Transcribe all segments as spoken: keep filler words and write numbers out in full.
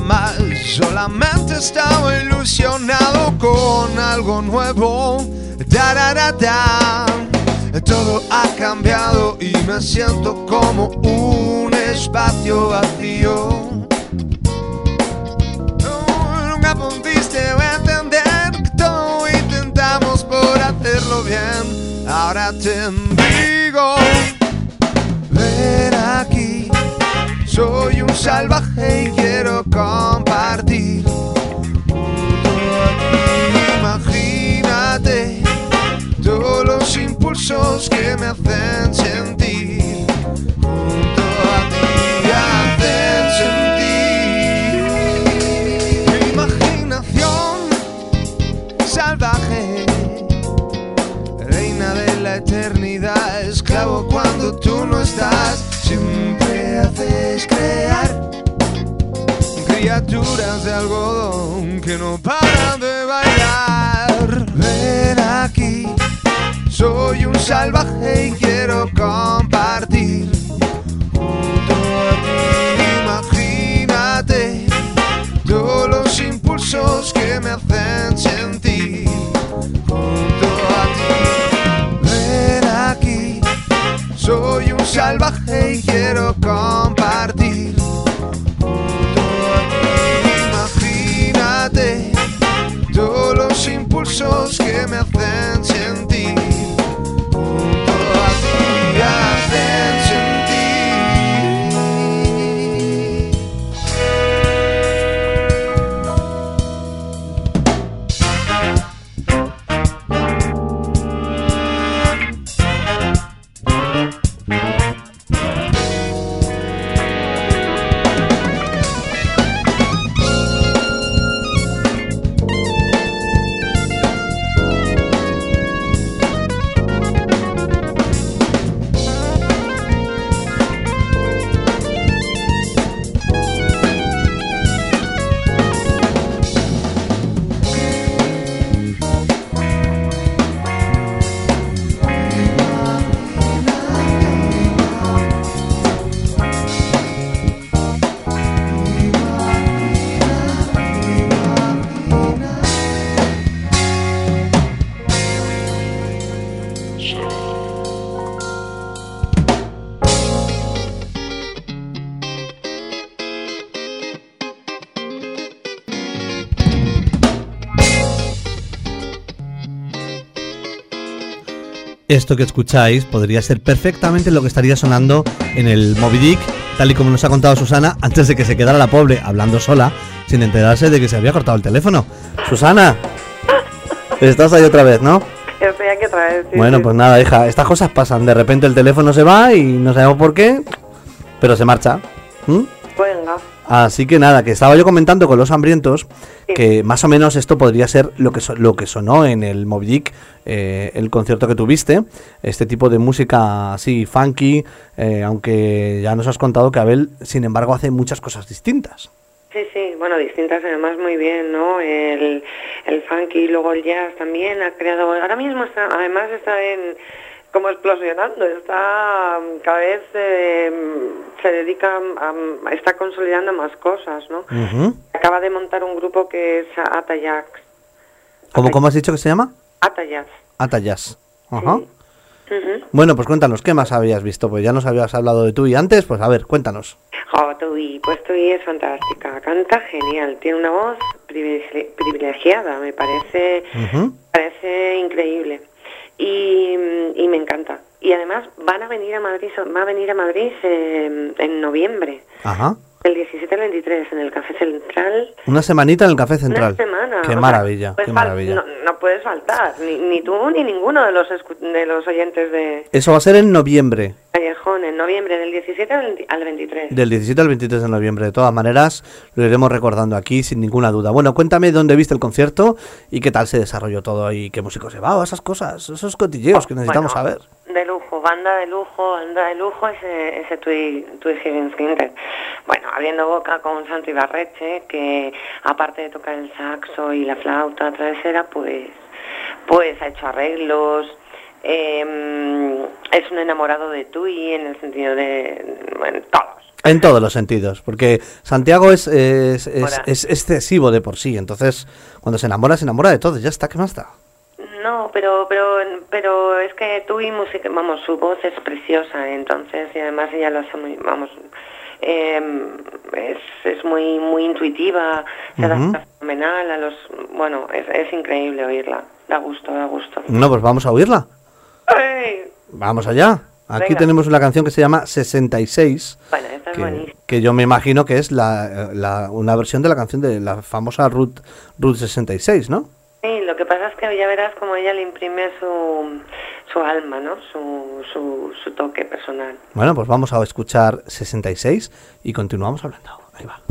más. Solamente estaba ilusionado con algo nuevo. Da, da, da, da. Todo ha cambiado y me siento como un espacio vacío. No, nunca pudiste entender que todo intentamos por hacerlo bien. Ahora te digo, ven aquí, soy un salvaje y quiero compartir. Imagínate todos los impulsos que me hacen sentir, junto a ti hacen sentir. Mi imaginación salvaje, reina de la eternidad, esclavo cuando tú no estás. Siempre haces crear criaturas de algodón que no paran de bailar. Ven aquí, soy un salvaje y quiero compartir. Junto a ti, imagínate todos los impulsos que me hacen sentir. Junto a ti, ven aquí, soy un salvaje y quiero compartir. Junto a ti, imagínate todos los impulsos que me hacen sentir. Junto a ti hacen sentir. Esto que escucháis podría ser perfectamente lo que estaría sonando en el Moby Dick, tal y como nos ha contado Susana, antes de que se quedara la pobre hablando sola, sin enterarse de que se había cortado el teléfono. Susana, estás ahí otra vez, ¿no? Estoy aquí otra vez, sí, Bueno, sí. pues nada, hija, estas cosas pasan. De repente el teléfono se va y no sabemos por qué, pero se marcha. ¿Mm? Venga. Así que nada, que estaba yo comentando con los hambrientos, Sí. que más o menos esto podría ser lo que so- lo que sonó en el Moby Dick, eh, el concierto que tuviste, este tipo de música así funky, eh, aunque ya nos has contado que Abel, sin embargo, hace muchas cosas distintas. Sí, sí, bueno, distintas además muy bien, ¿no? El, el funky, luego el jazz también ha creado, ahora mismo está, además está en, como explosionando, está cada vez eh, se dedica a, a, está consolidando más cosas, ¿no? Ujú. Acaba de montar un grupo que es Atayax. ¿Cómo, ¿Cómo has dicho que se llama? Atayax. Atayas. Ajá. Sí. Ujú. Bueno, pues cuéntanos, ¿qué más habías visto? Pues ya nos habías hablado de tú y antes, pues a ver, cuéntanos. Oh, Tui, pues Tui es fantástica, canta genial, tiene una voz privilegi- privilegiada, me parece, Ujú. parece increíble y, y me encanta. Y además van a venir a Madrid, va a venir a Madrid eh, en noviembre, Ajá. el diecisiete al veintitrés, en el Café Central. Una semanita en el Café Central. Una semana. Qué o sea, maravilla, pues qué fal- maravilla. No, no puedes faltar, ni, ni tú ni ninguno de los escu- de los oyentes de Eso va a ser en noviembre. Callejón, en noviembre, del diecisiete al veinti- al veintitrés. Del diecisiete al veintitrés de noviembre. De todas maneras, lo iremos recordando aquí sin ninguna duda. Bueno, cuéntame dónde viste el concierto y qué tal se desarrolló todo y qué músicos llevaba, esas cosas, esos cotilleos que necesitamos Bueno, saber. De lujo, banda de lujo, banda de lujo, ese, ese Tui, Tui Higgins Quintet. Bueno, abriendo boca con Santo Ibarreche, que aparte de tocar el saxo y la flauta travesera, pues, pues ha hecho arreglos. Eh, es un enamorado de Tui en el sentido de, bueno, todos. En todos los sentidos, porque Santiago es, es, es, es excesivo de por sí, entonces cuando se enamora, se enamora de todo, ya está, ¿qué más da? No, pero pero pero es que tú y música, vamos, su voz es preciosa, entonces, y además ella lo hace muy, vamos, eh, es, es muy muy intuitiva, se adapta uh-huh. fenomenal a los, bueno, es, es increíble oírla, da gusto, da gusto. No, pues vamos a oírla. ¡Ay! Vamos allá. Aquí Venga. Tenemos una canción que se llama sesenta y seis, bueno, esta es que, que yo me imagino que es la, la, una versión de la canción de la famosa Route, Route sesenta y seis, ¿no? Sí, lo que pasa es que ya verás como ella le imprime su, su alma, ¿no? Su, su, su toque personal. Bueno, pues vamos a escuchar sesenta y seis y continuamos hablando. Ahí va.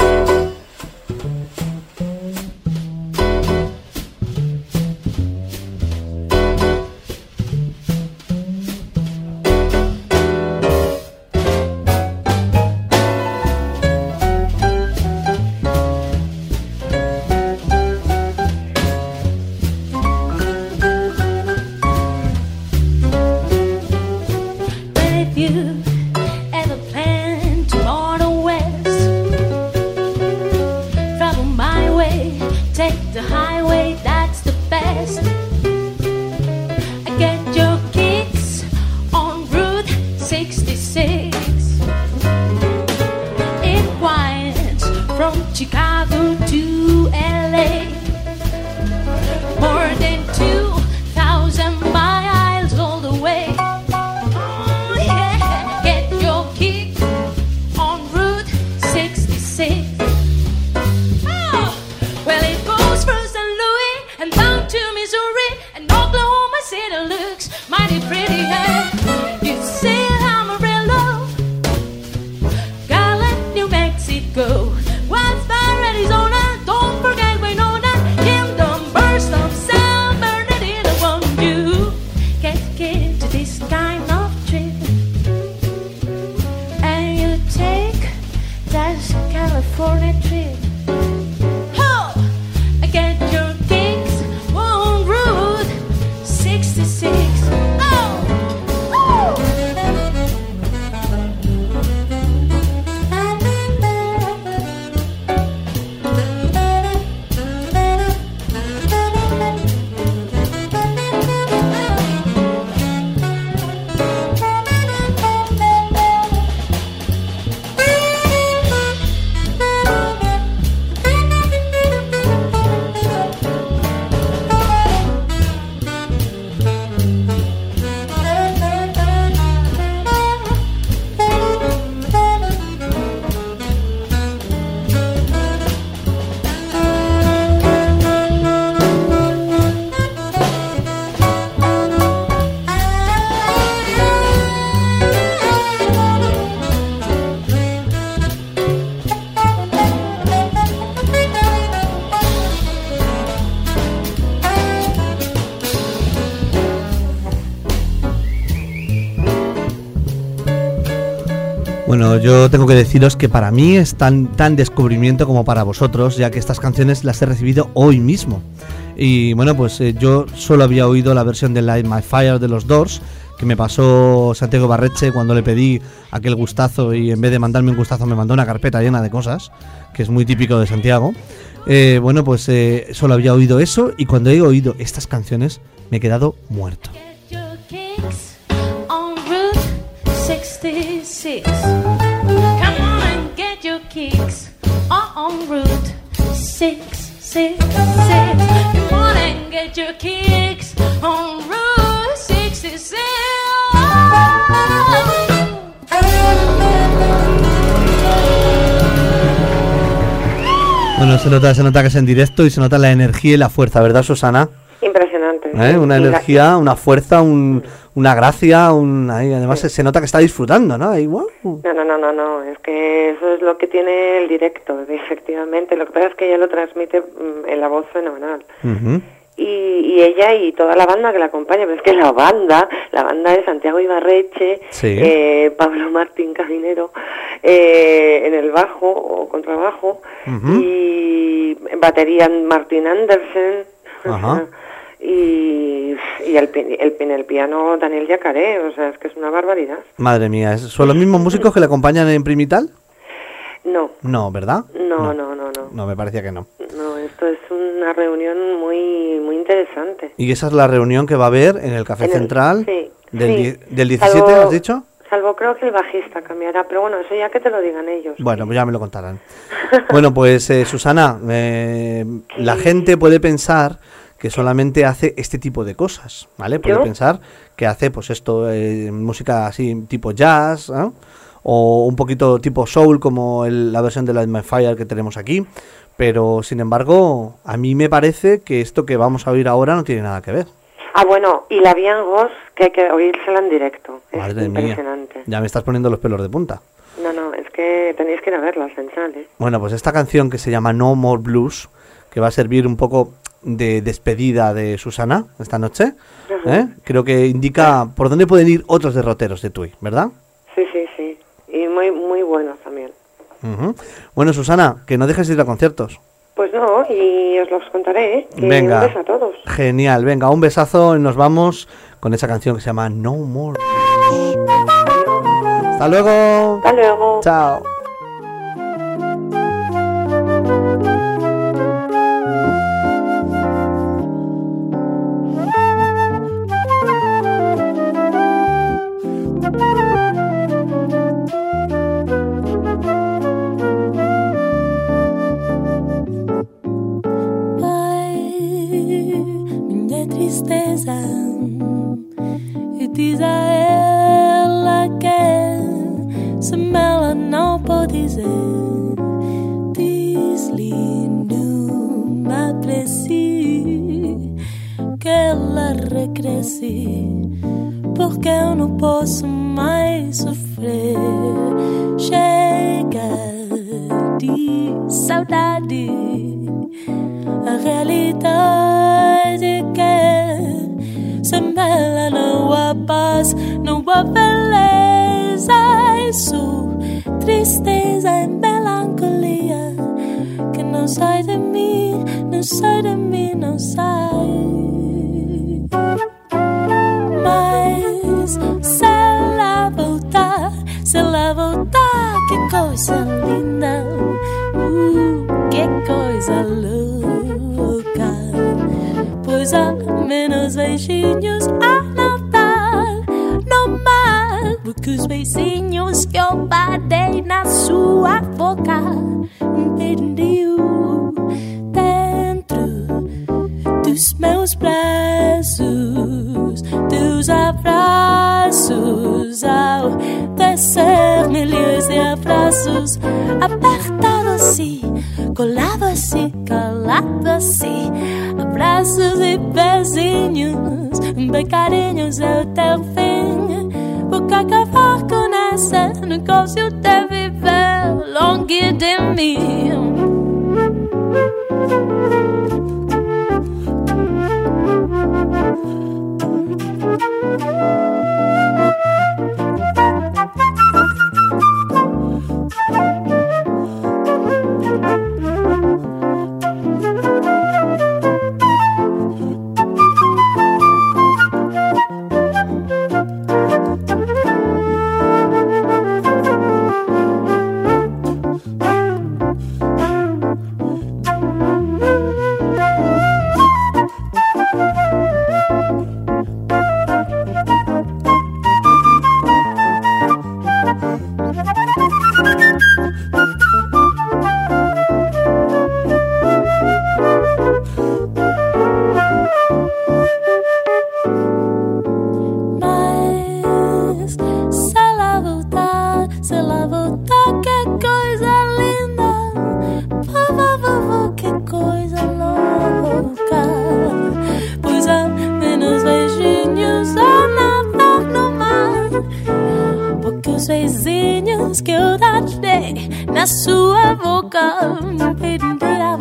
Bueno, yo tengo que deciros que para mí es tan, tan descubrimiento como para vosotros, ya que estas canciones las he recibido hoy mismo. Y bueno, pues eh, yo solo había oído la versión de Light My Fire de los Doors, que me pasó Santiago Barreche cuando le pedí aquel gustazo y en vez de mandarme un gustazo me mandó una carpeta llena de cosas, que es muy típico de Santiago. Eh, bueno, pues eh, solo había oído eso y cuando he oído estas canciones me he quedado muerto. sixty-six. Come on and get your kicks on Route sixty-six. Come on and get your kicks on Route sixty-six. Bueno, se nota, se nota que es en directo y se nota la energía y la fuerza, ¿verdad, Susana? Impresionante. ¿Eh? Una energía, una fuerza, un, una gracia, un, ahí, además sí. se, se nota que está disfrutando, ¿no? Ahí, wow. No, no, no, no, no, es que eso es lo que tiene el directo, efectivamente. Lo que pasa es que ella lo transmite en la voz fenomenal. Uh-huh. Y, y ella y toda la banda que la acompaña, pero es que la banda, la banda de Santiago Ibarreche, sí. eh, Pablo Martín Caminero, eh, en el bajo o contrabajo, uh-huh. y batería Martin Andersen, uh-huh. y, y el, el, el, el piano Daniel Yacaré, o sea, es que es una barbaridad. Madre mía, ¿son los mismos músicos que le acompañan en Primital? No. No, ¿verdad? No, no, no, no. No, me parecía que no. No, esto es una reunión muy muy interesante. ¿Y esa es la reunión que va a haber en el Café En el- Central sí, del, sí. die- del diecisiete, Salvo- has dicho? Salvo creo que el bajista cambiará, pero bueno, eso ya que te lo digan ellos. Bueno, pues ya me lo contarán. Bueno, pues eh, Susana, eh, la gente puede pensar que solamente hace este tipo de cosas, ¿vale? Puede ¿Yo? pensar que hace, pues esto, eh, música así tipo jazz, ¿no? O un poquito tipo soul, como el- la versión de Light My Fire que tenemos aquí. Pero, sin embargo, a mí me parece que esto que vamos a oír ahora no tiene nada que ver. Ah, bueno, y la Bien Ghost, que hay que oírsela en directo. Es Madre mía, impresionante. ya me estás poniendo los pelos de punta. No, no, es que tenéis que ir a verla, central, ¿eh? Bueno, pues esta canción que se llama No More Blues, que va a servir un poco de despedida de Susana esta noche, Ajá. ¿eh? Creo que indica por dónde pueden ir otros derroteros de Tui, ¿verdad? Sí, sí, sí. Y muy, muy buenos también. Ujú. Bueno, Susana, que no dejes de ir a conciertos. Pues no, y os los contaré, ¿eh? Que Venga. un beso a todos. Genial, venga, un besazo y nos vamos con esa canción que se llama No More Blues. Hasta luego. Hasta luego. Chao. Minha tristeza e diz a ela que se ela não pode dizer, diz-lhe não me aprecie, que ela regresse, porque eu não posso mais sofrer. Chega de saudade, a realidade é que se ela não há paz, não há beleza, isso, tristeza e melancolia que não sai de mim, não sai de mim, não sai. Mas se ela voltar, se ela voltar, que coisa linda, uh, que coisa louca. Pois há menos beijinhos a não dar, não mais do que os beijinhos que eu badei na sua boca. Perdeu dentro dos meus braços, teus abraços, ao descer milhões de abraços, apertado assim, colado assim, calado assim, abraços e beijinhos, bem carinhos até o fim, porque acabar com esse negócio de viver longe de mim. Mas se ela voltar, se ela voltar, que coisa linda, vovó, vovó, que coisa louca. Pois há menos beijinhos a nadar no mar, porque os beijinhos que eu dei na sua boca perderão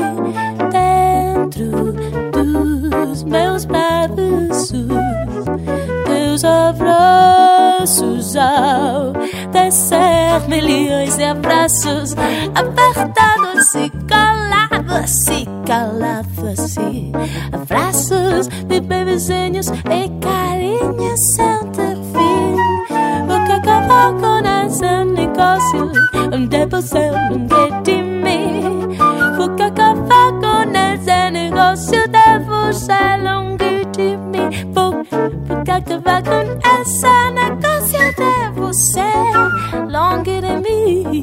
dentro dos meus braços, teus abraços ao descer milhões de abraços, apertados e calados e calados e abraços de bebezinhos e carinhos sem ter fim, porque acabar com esse negócio de você nunca de mim. Porque acabar com esse negócio de você longe de mim. Porque acabar com esse negócio de você longe de mim.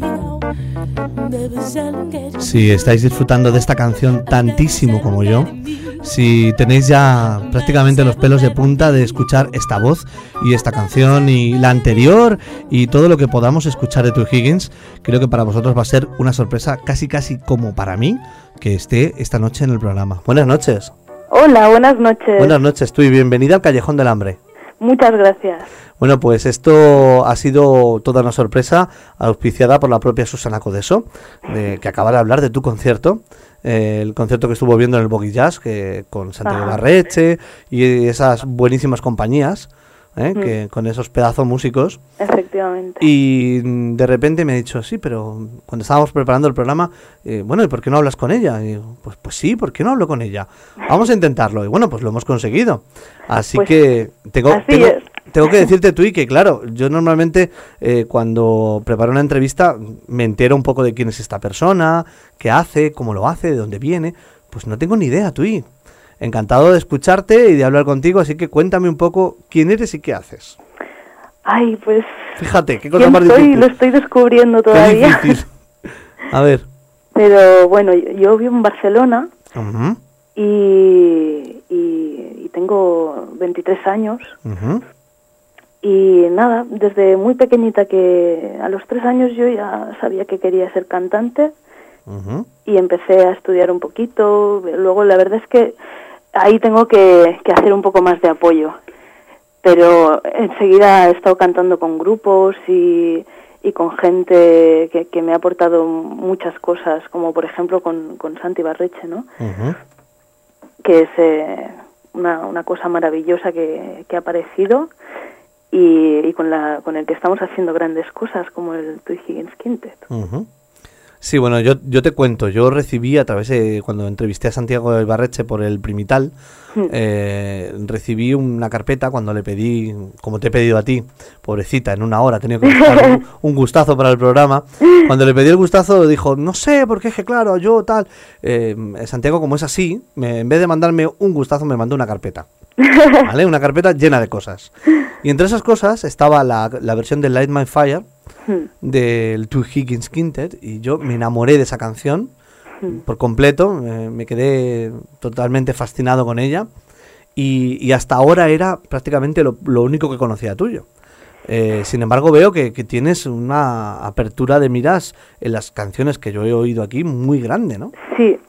Si estáis disfrutando de esta canción tantísimo como yo, si tenéis ya prácticamente los pelos de punta de escuchar esta voz y esta canción y la anterior y todo lo que podamos escuchar de Tui Higgins, creo que para vosotros va a ser una sorpresa casi casi como para mí que esté esta noche en el programa. Buenas noches. Hola, buenas noches. Buenas noches, Tui, bienvenida al Callejón del Hambre. Muchas gracias. Bueno, pues esto ha sido toda una sorpresa, auspiciada por la propia Susana Codeso, de, que acaba de hablar de tu concierto, eh, el concierto que estuvo viendo en el Boggy Jazz, que, con Santiago Ajá. Barreche y esas buenísimas compañías, eh, Mm. que, con esos pedazos músicos. Efectivamente. Y de repente me ha dicho, sí, pero cuando estábamos preparando el programa, eh, bueno, ¿y por qué no hablas con ella? Y digo, pues, pues sí, ¿por qué no hablo con ella? Vamos a intentarlo. Y bueno, pues lo hemos conseguido. Así Pues, que tengo, así tengo, es. tengo que decirte tú y que claro, yo normalmente eh, cuando preparo una entrevista me entero un poco de quién es esta persona, qué hace, cómo lo hace, de dónde viene. Pues no tengo ni idea, Tui. Encantado de escucharte y de hablar contigo, así que cuéntame un poco quién eres y qué haces. Ay, pues... Fíjate, qué cosa ¿quién más soy? difícil. Lo estoy descubriendo Qué todavía. difícil. A ver. Pero bueno, yo, yo vivo en Barcelona Ujú, y, y, y tengo veintitrés años. ujú, Y nada, desde muy pequeñita, que a los tres años yo ya sabía que quería ser cantante ujú. y empecé a estudiar un poquito. Luego la verdad es que ahí tengo que, que hacer un poco más de apoyo. Pero enseguida he estado cantando con grupos y, y con gente que, que me ha aportado muchas cosas, como por ejemplo con, con Santi Barreche, ¿no? Ujú. Que es eh, una, una cosa maravillosa que, que ha aparecido y, y con, la, con el que estamos haciendo grandes cosas, como el Tui Higgins Quintet. Ujú. Sí, bueno, yo, yo te cuento, yo recibí a través de, cuando entrevisté a Santiago Ibarreche por el Primital, Mm. eh, recibí una carpeta cuando le pedí, como te he pedido a ti, pobrecita, en una hora, he tenido que buscar un, un gustazo para el programa. Cuando le pedí el gustazo dijo, no sé, porque es que claro, yo tal. Eh, Santiago, como es así, me, en vez de mandarme un gustazo, me mandó una carpeta. ¿Vale? Una carpeta llena de cosas. Y entre esas cosas estaba la, la versión de Light My Fire Mm. del Tui Higgins Quintet y yo me enamoré de esa canción Mm. por completo, eh, me quedé totalmente fascinado con ella y, y hasta ahora era prácticamente lo, lo único que conocía tuyo. Eh, sin embargo veo que, que tienes una apertura de miras en las canciones que yo he oído aquí muy grande, ¿no? Sí,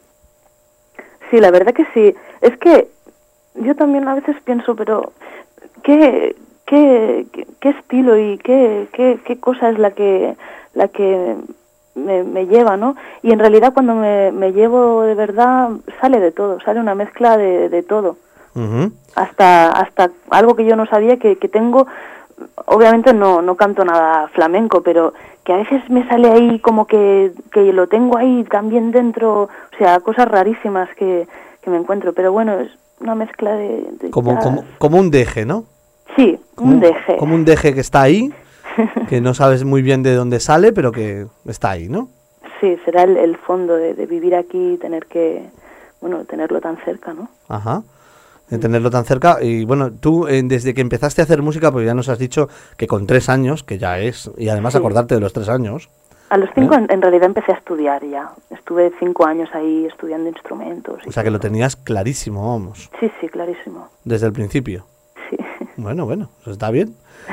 sí, la verdad que sí. Es que yo también a veces pienso, pero ¿qué, qué, qué, qué estilo y qué, qué, qué cosa es la que, la que me, me lleva, ¿no? Y en realidad cuando me, me llevo de verdad sale de todo, sale una mezcla de, de todo. Ujú. Hasta, hasta algo que yo no sabía que, que tengo. Obviamente no, no canto nada flamenco, pero que a veces me sale ahí como que, que lo tengo ahí también dentro, o sea, cosas rarísimas que, que me encuentro, pero bueno, es una mezcla de... de Como, jazz. como, como un deje, ¿no? Sí, Como un deje. Como un deje que está ahí, que no sabes muy bien de dónde sale, pero que está ahí, ¿no? Sí, será el, el fondo de, de vivir aquí y tener que, bueno, tenerlo tan cerca, ¿no? Ajá. De tenerlo tan cerca. Y bueno, tú eh, desde que empezaste a hacer música, pues ya nos has dicho que con tres años, que ya es, y además Sí. acordarte de los tres años. A los cinco ¿Eh? en, en realidad empecé a estudiar ya. Estuve cinco años ahí estudiando instrumentos. y O sea que lo todo. tenías clarísimo, vamos, Sí, sí, clarísimo. desde el principio. Sí. Bueno, bueno, eso está bien.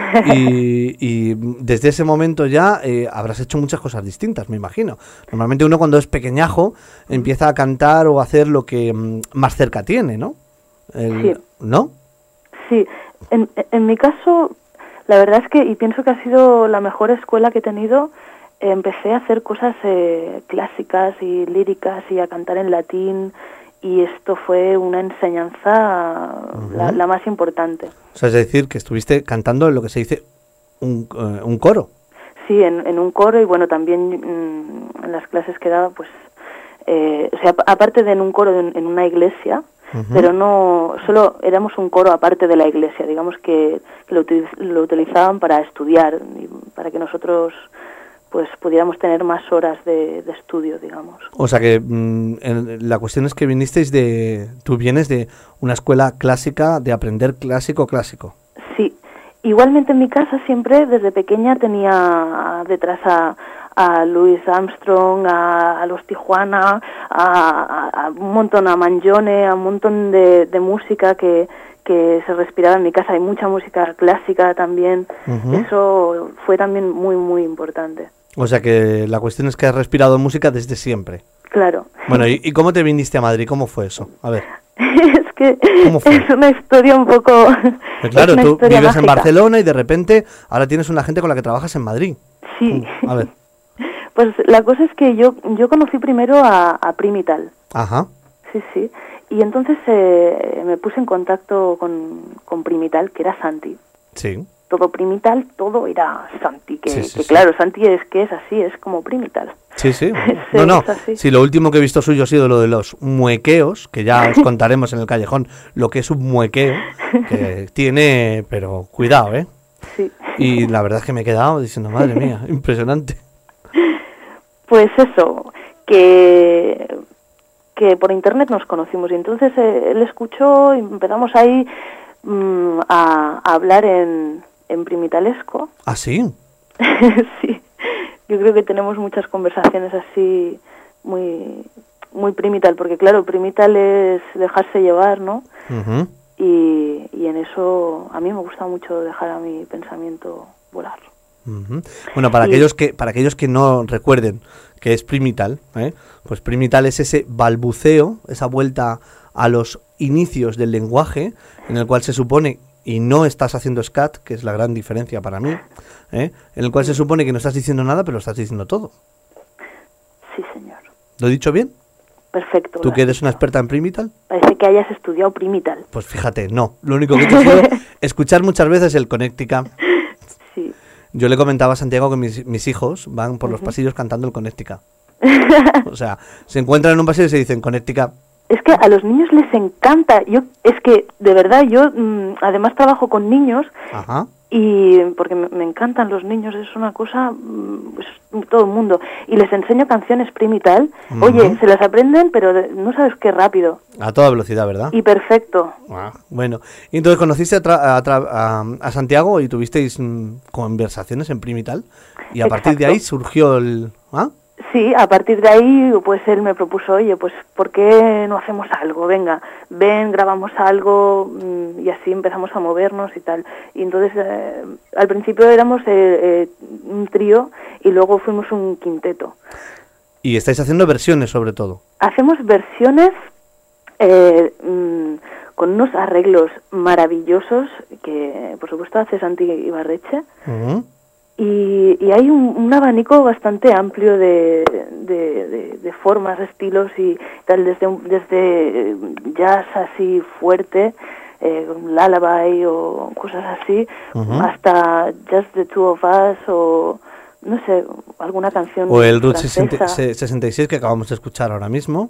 Y, y desde ese momento ya eh, habrás hecho muchas cosas distintas, me imagino. Normalmente uno cuando es pequeñajo empieza a cantar o a hacer lo que mm, más cerca tiene, ¿no? El- Sí. ¿No? Sí, en, en mi caso, la verdad es que, y pienso que ha sido la mejor escuela que he tenido, eh, empecé a hacer cosas eh, clásicas y líricas y a cantar en latín, y esto fue una enseñanza Ujú. la, la más importante. O sea, es decir, que estuviste cantando en lo que se dice un, eh, un coro. Sí, en, en un coro y bueno, también mm, en las clases que daba, pues, eh, o sea, ap- aparte de en un coro en, en una iglesia, Ujú. pero no, solo éramos un coro aparte de la iglesia, digamos que, que lo, utiliz- lo utilizaban para estudiar y para que nosotros pues pudiéramos tener más horas de, de estudio, digamos. O sea que mm, en, la cuestión es que vinisteis de... Tú vienes de una escuela clásica, de aprender clásico clásico. Sí. Igualmente en mi casa siempre, desde pequeña, tenía detrás a, a Louis Armstrong, a, a los Tijuana, a, a, a un montón, a Mangione, a un montón de, de música que, que se respiraba en mi casa. Hay mucha música clásica también. Uh-huh. Eso fue también muy, muy importante. O sea que la cuestión es que has respirado música desde siempre. Claro. Bueno, ¿y, y cómo te viniste a Madrid? ¿Cómo fue eso? A ver. Es que es una historia un poco... Pues claro, tú vives mágica. En Barcelona y de repente ahora tienes una gente con la que trabajas en Madrid. Sí. Uh, a ver. Pues la cosa es que yo yo conocí primero a, a Primital. Ajá. Sí, sí. Y entonces eh, me puse en contacto con, con Primital, que era Santi. Sí. Todo Primital, todo era Santi. Que, sí, sí, que sí. claro, Santi es que es así, es como Primital. Sí, sí. No, no. Si lo último que he visto suyo ha sido lo de los muequeos, que ya os contaremos en el callejón lo que es un muequeo, que tiene, pero cuidado, ¿eh? Sí. Y la verdad es que me he quedado diciendo, madre mía, impresionante. Pues eso, que, que por internet nos conocimos y entonces eh, él escuchó y empezamos ahí mmm, a, a hablar en, en primitalesco. ¿Ah, sí? Sí. Yo creo que tenemos muchas conversaciones así muy muy primital, porque claro, primital es dejarse llevar, ¿no? Uh-huh. Y, y en eso a mí me gusta mucho dejar a mi pensamiento volar. Uh-huh. Bueno, para y... aquellos que para aquellos que no recuerden qué es primital, ¿eh? Pues primital es ese balbuceo, esa vuelta a los inicios del lenguaje, en el cual se supone, y no estás haciendo scat, que es la gran diferencia para mí, ¿eh? En el cual se supone que no estás diciendo nada, pero lo estás diciendo todo. Sí, señor. ¿Lo he dicho bien? Perfecto. ¿Tú que eres una experta en primital? Parece que hayas estudiado primital. Pues fíjate, no. Lo único que he hecho ha sido escuchar muchas veces el Connecticut. Sí. Yo le comentaba a Santiago que mis, mis hijos van por uh-huh. los pasillos cantando el Connecticut. O sea, se encuentran en un pasillo y se dicen Connecticut. Es que a los niños les encanta. Yo es que, de verdad, yo mmm, además trabajo con niños. Ajá. Y porque me, me encantan los niños, es una cosa, pues, todo el mundo. Y les enseño canciones primital. Uh-huh. Oye, se las aprenden, pero de, no sabes qué rápido. A toda velocidad, ¿verdad? Y perfecto. Ah, bueno, y entonces conociste a, tra- a, tra- a, a Santiago y tuvisteis mm, conversaciones en primital. Y a Exacto. partir de ahí surgió el... ¿Ah? Sí, a partir de ahí, pues él me propuso, oye, pues ¿por qué no hacemos algo? Venga, ven, grabamos algo, y así empezamos a movernos y tal. Y entonces, eh, al principio éramos eh, eh, un trío y luego fuimos un quinteto. Y estáis haciendo versiones, sobre todo. Hacemos versiones eh, mmm, con unos arreglos maravillosos que, por supuesto, hace Santi Ibarreche. Uh-huh. Y, y hay un, un abanico bastante amplio de, de, de, de formas, estilos y tal, desde, un, desde jazz así fuerte, eh, lullaby o cosas así, uh-huh. hasta Just the Two of Us o, no sé, alguna canción o el Route francesa. sesenta y seis que acabamos de escuchar ahora mismo.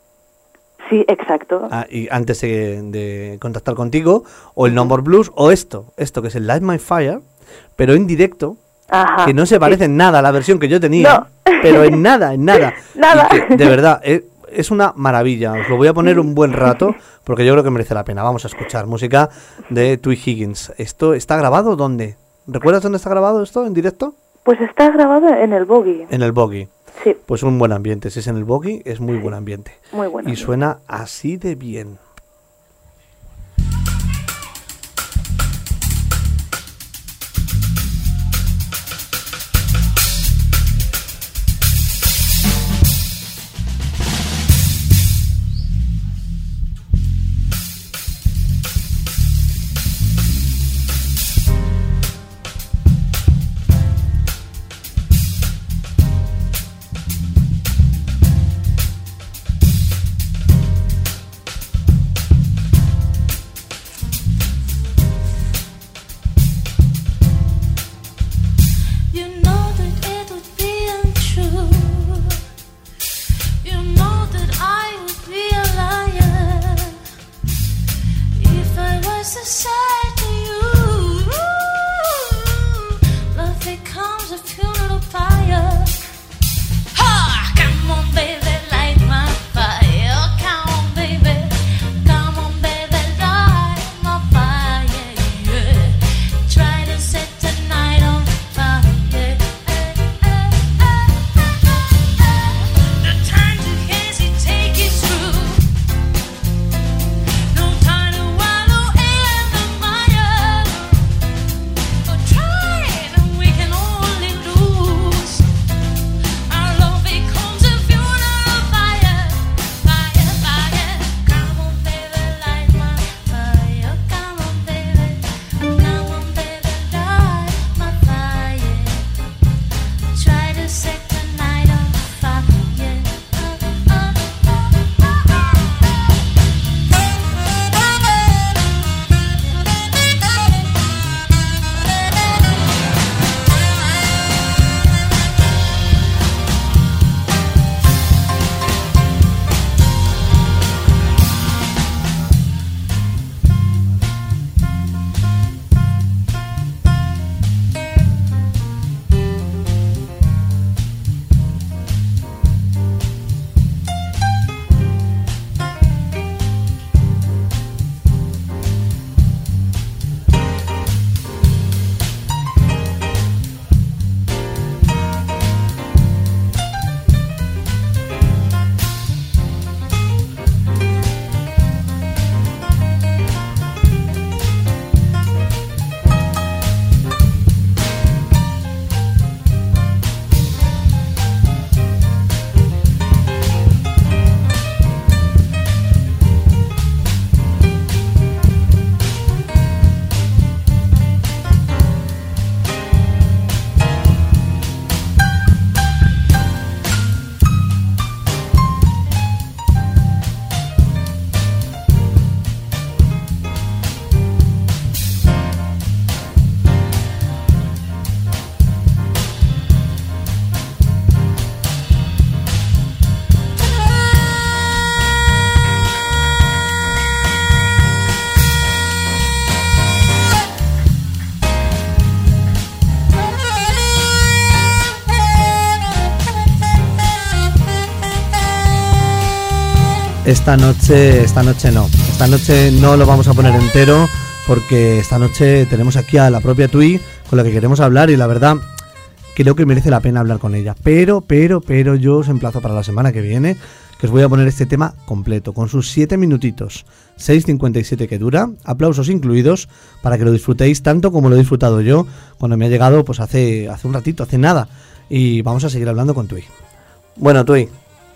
Sí, exacto. Ah, y antes de, de contactar contigo, o el Number Blues, o esto, esto que es el Light My Fire, pero en directo. Ajá, que no se parece sí. en nada a la versión que yo tenía, no. pero en nada, en nada. Nada. Y que, de verdad, es, es una maravilla. Os lo voy a poner un buen rato porque yo creo que merece la pena. Vamos a escuchar música de Tweet Higgins. ¿Esto está grabado dónde? ¿Recuerdas dónde está grabado esto en directo? Pues está grabado en el Boggy. En el Boggy. Sí. Pues un buen ambiente. Si es en el Boggy, es muy buen ambiente. Muy buen ambiente. Y suena así de bien. Love becomes a funeral pyre. Esta noche, esta noche no. Esta noche no lo vamos a poner entero porque esta noche tenemos aquí a la propia Tui con la que queremos hablar y la verdad creo que merece la pena hablar con ella. Pero, pero, pero yo os emplazo para la semana que viene que os voy a poner este tema completo con sus siete minutitos, seis cincuenta y siete que dura, aplausos incluidos para que lo disfrutéis tanto como lo he disfrutado yo cuando me ha llegado pues hace, hace un ratito, hace nada. Y vamos a seguir hablando con Tui. Bueno, Tui.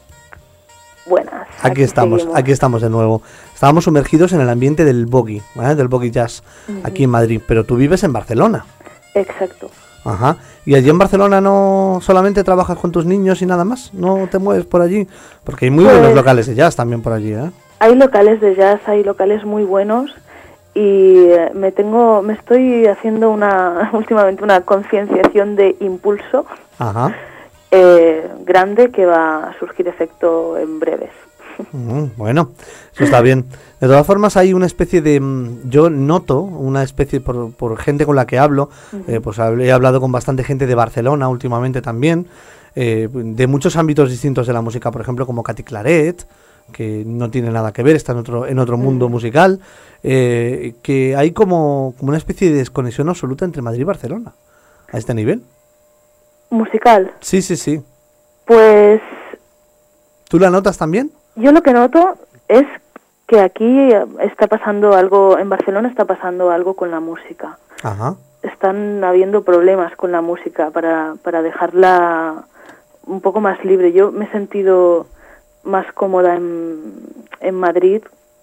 Buenas. Aquí, aquí estamos, seguimos. aquí estamos de nuevo. Estábamos sumergidos en el ambiente del boogie, ¿eh? del boogie jazz, uh-huh. aquí en Madrid, pero tú vives en Barcelona. Exacto. Ajá. ¿Y allí en Barcelona no solamente trabajas con tus niños y nada más? ¿No te mueves por allí? Porque hay muy pues, buenos locales de jazz también por allí, ¿eh? Hay locales de jazz, hay locales muy buenos y me tengo, me estoy haciendo una últimamente una concienciación de impulso. Ajá. Eh, grande que va a surgir efecto en breves. Mm, bueno, eso está bien. De todas formas hay una especie de, yo noto una especie por, por gente con la que hablo, uh-huh. eh, pues he hablado con bastante gente de Barcelona últimamente también, eh, de muchos ámbitos distintos de la música, por ejemplo como Katy Claret, que no tiene nada que ver, está en otro en otro mundo uh-huh. musical, eh, que hay como, como una especie de desconexión absoluta entre Madrid y Barcelona, a este nivel. ¿Musical? Sí, sí, sí. Pues... ¿Tú la notas también? Yo lo que noto es que aquí está pasando algo, en Barcelona está pasando algo con la música. Ajá. Están habiendo problemas con la música para, para dejarla un poco más libre. Yo me he sentido más cómoda en, en Madrid.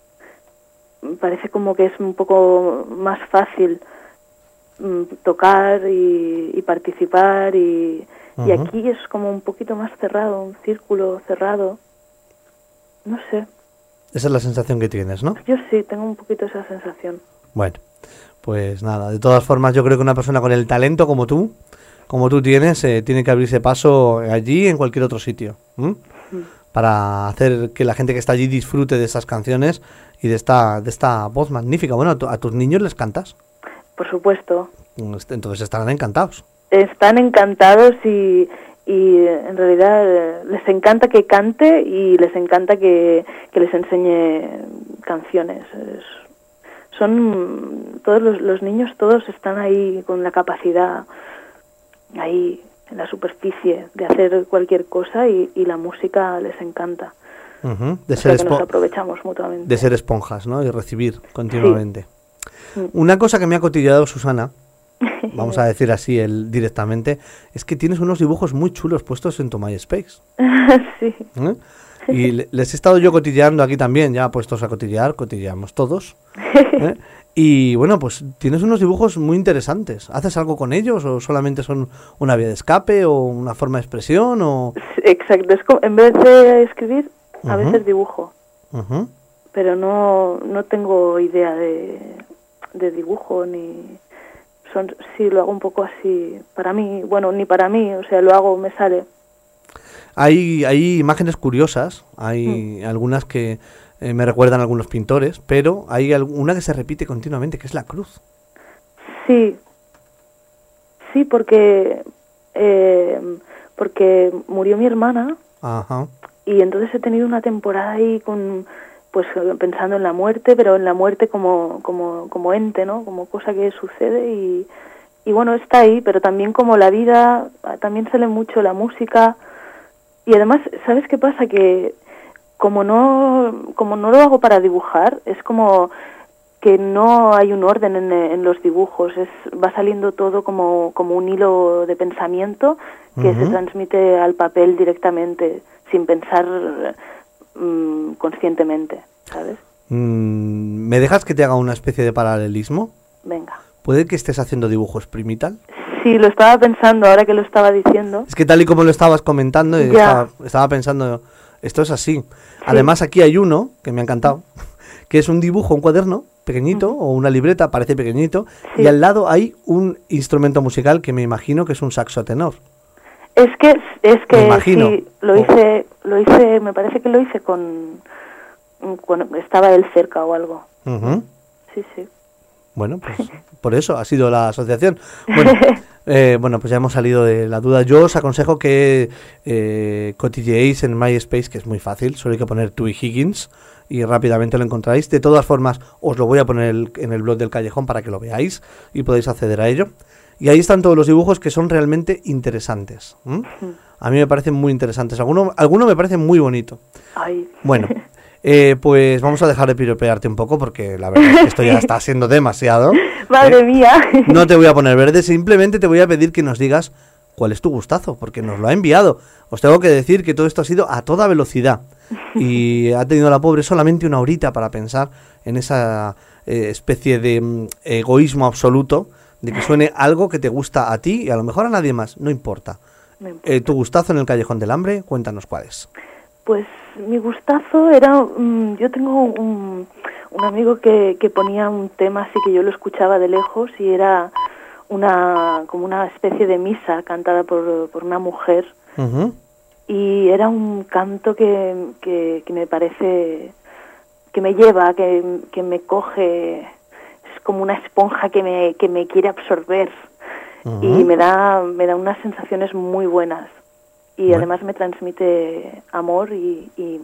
Parece como que es un poco más fácil tocar y, y participar y, uh-huh. y aquí es como un poquito más cerrado, un círculo cerrado, no sé. Esa es la sensación que tienes, ¿no? Yo sí, tengo un poquito esa sensación. Bueno, pues nada, de todas formas yo creo que una persona con el talento como tú, como tú tienes, eh, tiene que abrirse paso allí en cualquier otro sitio, ¿m? Uh-huh. para hacer que la gente que está allí disfrute de esas canciones y de esta, de esta voz magnífica. Bueno, ¿a, tu, a tus niños les cantas? Por supuesto. Entonces estarán encantados. Están encantados y, y en realidad les encanta que cante y les encanta que, que les enseñe canciones. Es, son todos los, los niños, todos están ahí con la capacidad, ahí en la superficie de hacer cualquier cosa y, y la música les encanta. Uh-huh. De o ser sea que espo- nos aprovechamos mutuamente. De ser esponjas, ¿no? Y recibir continuamente. Sí. Una cosa que me ha cotilleado Susana, vamos a decir así el, directamente, es que tienes unos dibujos muy chulos puestos en tu MySpace. Sí. ¿Eh? Y le, les he estado yo cotilleando aquí también, ya puestos a cotillear, cotilleamos todos. ¿Eh? Y bueno, pues tienes unos dibujos muy interesantes. ¿Haces algo con ellos o solamente son una vía de escape o una forma de expresión? O... Exacto, es como, en vez de escribir, a uh-huh. veces dibujo. Uh-huh. Pero no, no tengo idea de... de dibujo ni son sí lo hago un poco así para mí, bueno, ni para mí, o sea, lo hago, me sale. Hay hay imágenes curiosas, hay mm. algunas que eh, me recuerdan a algunos pintores, pero hay una que se repite continuamente, que es la cruz. Sí. Sí, porque eh, porque murió mi hermana. Ajá. Y entonces he tenido una temporada ahí con pues pensando en la muerte, pero en la muerte como como como ente, ¿no? Como cosa que sucede y, y bueno, está ahí, pero también como la vida, también sale mucho la música y además, ¿sabes qué pasa? Que como no como no lo hago para dibujar, es como que no hay un orden en, en los dibujos, es va saliendo todo como como un hilo de pensamiento que uh-huh. se transmite al papel directamente, sin pensar mm, conscientemente, ¿sabes? Mm, ¿Me dejas que te haga una especie de paralelismo? Venga. ¿Puede que estés haciendo dibujos primital? Sí, lo estaba pensando ahora que lo estaba diciendo. Es que tal y como lo estabas comentando, estaba, estaba pensando, esto es así. Sí. Además aquí hay uno, que me ha encantado, que es un dibujo, un cuaderno pequeñito, uh-huh. o una libreta, parece pequeñito, sí. y al lado hay un instrumento musical que me imagino que es un saxo tenor. Es que, es que me imagino. Sí, lo hice, lo hice, me parece que lo hice con, cuando estaba él cerca o algo. Uh-huh. Sí, sí. Bueno, pues por eso ha sido la asociación. Bueno, eh, bueno, pues ya hemos salido de la duda. Yo os aconsejo que eh, cotilleéis en MySpace, que es muy fácil. Solo hay que poner Tui Higgins y rápidamente lo encontráis. De todas formas, os lo voy a poner el, en el blog del Callejón para que lo veáis y podáis acceder a ello. Y ahí están todos los dibujos que son realmente interesantes. ¿Mm? A mí me parecen muy interesantes. Alguno, alguno me parece muy bonito. Ay. Bueno, eh, pues vamos a dejar de piropearte un poco porque la verdad es que esto ya está siendo demasiado. Madre ¿eh? mía. No te voy a poner verde, simplemente te voy a pedir que nos digas cuál es tu gustazo, porque nos lo ha enviado. Os tengo que decir que todo esto ha sido a toda velocidad y ha tenido la pobre solamente una horita para pensar en esa eh, especie de mm, egoísmo absoluto de que suene algo que te gusta a ti y a lo mejor a nadie más, no importa. No importa. Eh, tu gustazo en el Callejón del Hambre, cuéntanos cuál es. Pues mi gustazo era, um, yo tengo un, un amigo que, que ponía un tema así que yo lo escuchaba de lejos y era una como una especie de misa cantada por, por una mujer. Uh-huh. Y era un canto que, que, que me parece, que me lleva, que, que me coge, es como una esponja que me, que me quiere absorber. Uh-huh. Y me da, me da unas sensaciones muy buenas. Y bueno, además me transmite amor y, y,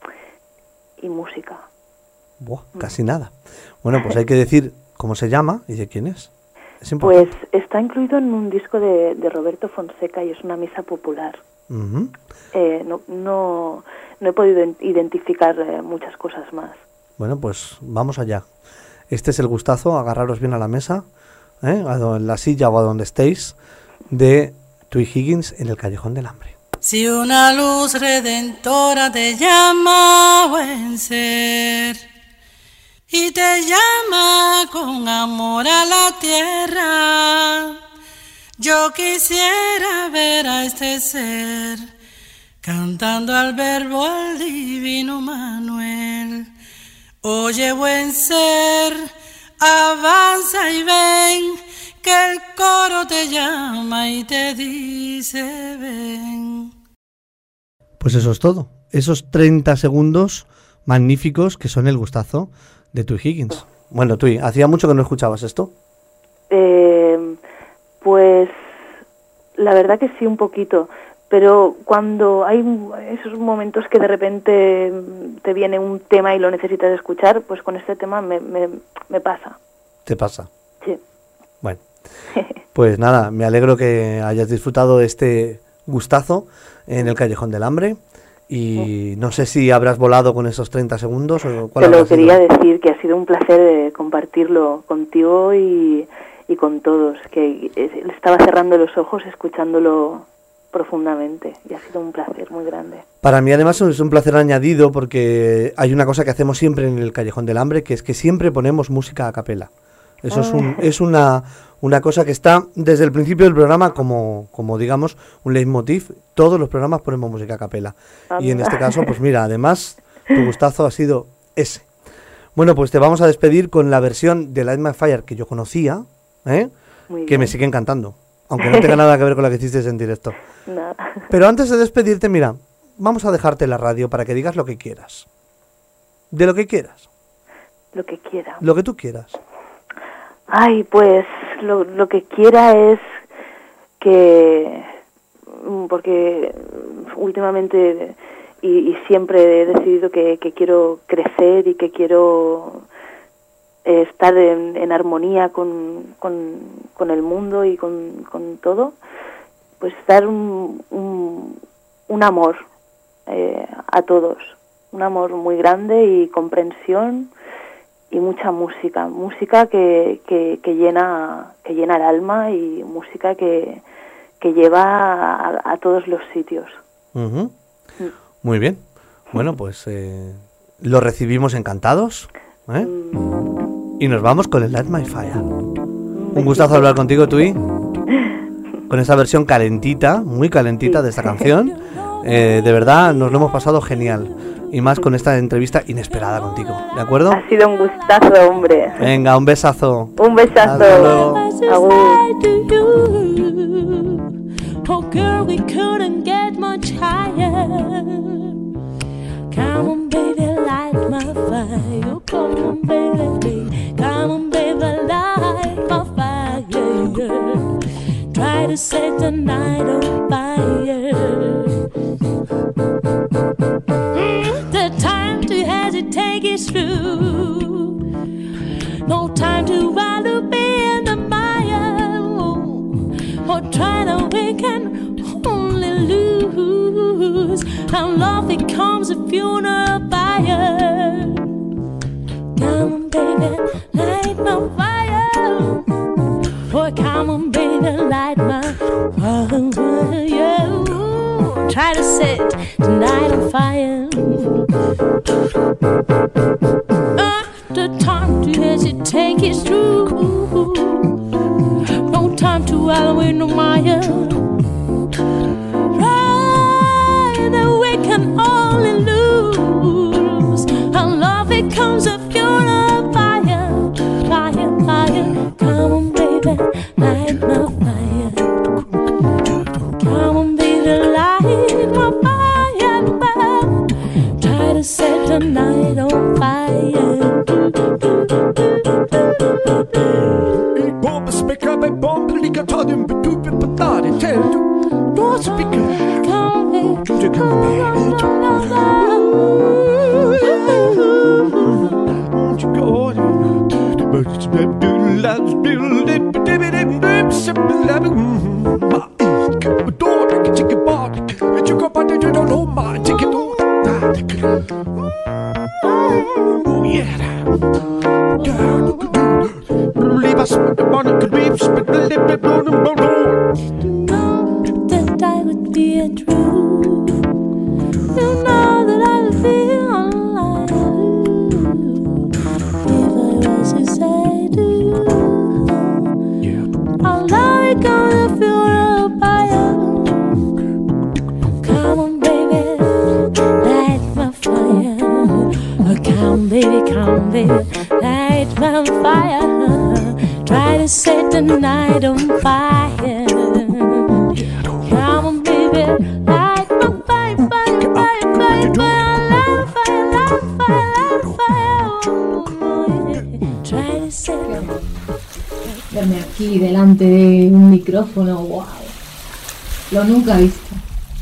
y música. Buah, casi nada. Bueno, pues hay que decir cómo se llama y de quién es. Es importante. Pues está incluido en un disco de, de Roberto Fonseca y es una misa popular. Uh-huh. eh, no, no, no he podido identificar eh, muchas cosas más. Bueno, pues vamos allá. Este es el gustazo, agarraros bien a la mesa, ¿eh? en la silla o a donde estéis, de Tui Higgins en el Callejón del Hambre. Si una luz redentora te llama, buen ser, y te llama con amor a la tierra, yo quisiera ver a este ser cantando al verbo al divino Manuel. Oye, buen ser, avanza y ven, que el coro te llama y te dice ven. Pues eso es todo. Esos treinta segundos magníficos que son el gustazo de Tui Higgins. Bueno, Tui, ¿hacía mucho que no escuchabas esto? Eh, pues la verdad que sí, un poquito. Pero cuando hay esos momentos que de repente te viene un tema y lo necesitas escuchar, pues con este tema me, me, me pasa. ¿Te pasa? Sí. Bueno, pues nada, me alegro que hayas disfrutado de este gustazo en el Callejón del Hambre y no sé si habrás volado con esos treinta segundos o cuál. Te lo quería sido? decir, que ha sido un placer eh, compartirlo contigo y, y con todos, que eh, estaba cerrando los ojos escuchándolo profundamente y ha sido un placer muy grande. Para mí además es un placer añadido porque hay una cosa que hacemos siempre en el Callejón del Hambre, que es que siempre ponemos música a capela. Eso es, un, es una, una cosa que está desde el principio del programa como, como digamos, un leitmotiv. Todos los programas ponemos música a capela. Anda. Y en este caso, pues mira, además, tu gustazo ha sido ese. Bueno, pues te vamos a despedir con la versión de Light My Fire que yo conocía, ¿eh? que me sigue encantando. Aunque no tenga nada que ver con la que hiciste en directo. Nada. Pero antes de despedirte, mira, vamos a dejarte la radio para que digas lo que quieras. De lo que quieras. Lo que quiera. Lo que tú quieras. Ay, pues lo, lo que quiera es que, porque últimamente y, y siempre he decidido que, que quiero crecer y que quiero eh, estar en, en armonía con, con, con el mundo y con, con todo, pues dar un, un, un amor eh, a todos, un amor muy grande y comprensión. Y mucha música, música que, que, que llena que llena el alma y música que, que lleva a, a todos los sitios. Uh-huh. Mm. Muy bien. Bueno, pues eh, lo recibimos encantados, ¿eh? Mm. Y nos vamos con el Light My Fire. Un, Un gustazo hablar contigo, Tui, con esta versión calentita, muy calentita sí. de esta canción. Eh, de verdad, nos lo hemos pasado genial. Y más con esta entrevista inesperada contigo, ¿de acuerdo? Ha sido un gustazo, hombre. Venga, un besazo. Un besazo. Agur. Oh girl, we couldn't get much higher. Come on, baby, light my fire. Come on, baby, come on, baby, light. set the night on fire. The time to hesitate is through. No time to wallow in the mire. Or try to wake and only lose. And love becomes a funeral pyre. Come on, baby, light my fire. Oh, come on, baby, light my fire. Yeah. Try to set the night on fire. Uh, the time to hesitate is through. No time to wallow in the mire. Right, we can only lose. And love becomes a funeral fire, fire, fire. Come on, baby, light my fire. Come on, baby, light my fire, fire. Try to set the night on fire. Bomb speaker, my bomb, like a todden, but do be put out and tell you. Don't speak. Come, baby, Do you come, baby? Won't you go on? Do let's build it, but David and Dave, simple eleven. My eat, a door, I can take a bar. And you go, but you don't know my ticket. Oh, yeah. Leave us with the money, could be spit a little bit on the road. That I would be a true. You know that I feel alive if I was to say to you, I'll love it gonna feel a fire. Come on, baby, light my fire. Oh, come, baby, come, baby, light my fire. Try to set the night on fire. Come on, baby, light my fire, fire, fire, fire, fire, light fire, light fire, light fire. Oh, yeah. Try to set the Verme aquí delante de un micrófono, wow. Lo nunca visto.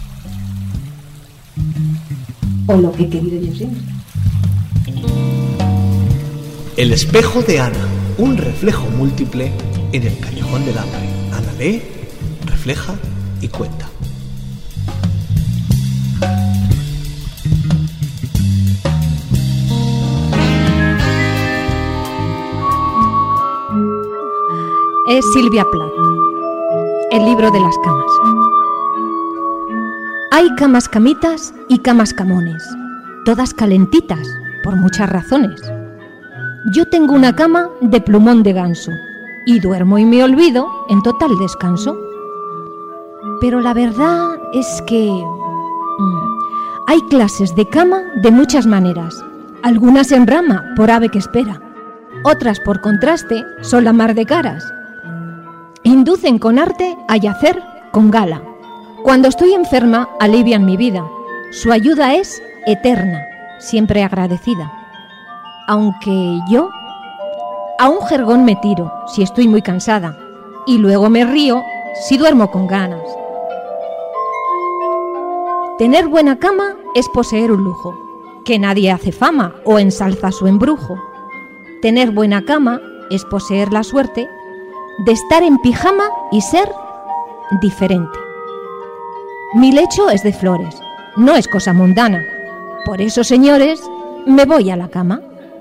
O lo que he querido yo siempre. El espejo de Ana, un reflejo múltiple en el callejón del hambre. Ana lee, refleja y cuenta. Es Silvia Plath, el libro de las camas. Hay camas camitas y camas camones, todas calentitas, por muchas razones. Yo tengo una cama de plumón de ganso y duermo y me olvido en total descanso. Pero la verdad es que mmm, hay clases de cama de muchas maneras, algunas en rama por ave que espera, otras por contraste son la mar de caras. Inducen con arte a yacer con gala. Cuando estoy enferma alivian mi vida, su ayuda es eterna, siempre agradecida. Aunque yo a un jergón me tiro si estoy muy cansada y luego me río si duermo con ganas. Tener buena cama es poseer un lujo, que nadie hace fama o ensalza su embrujo. Tener buena cama es poseer la suerte de estar en pijama y ser diferente. Mi lecho es de flores, no es cosa mundana. Por eso, señores, me voy a la cama.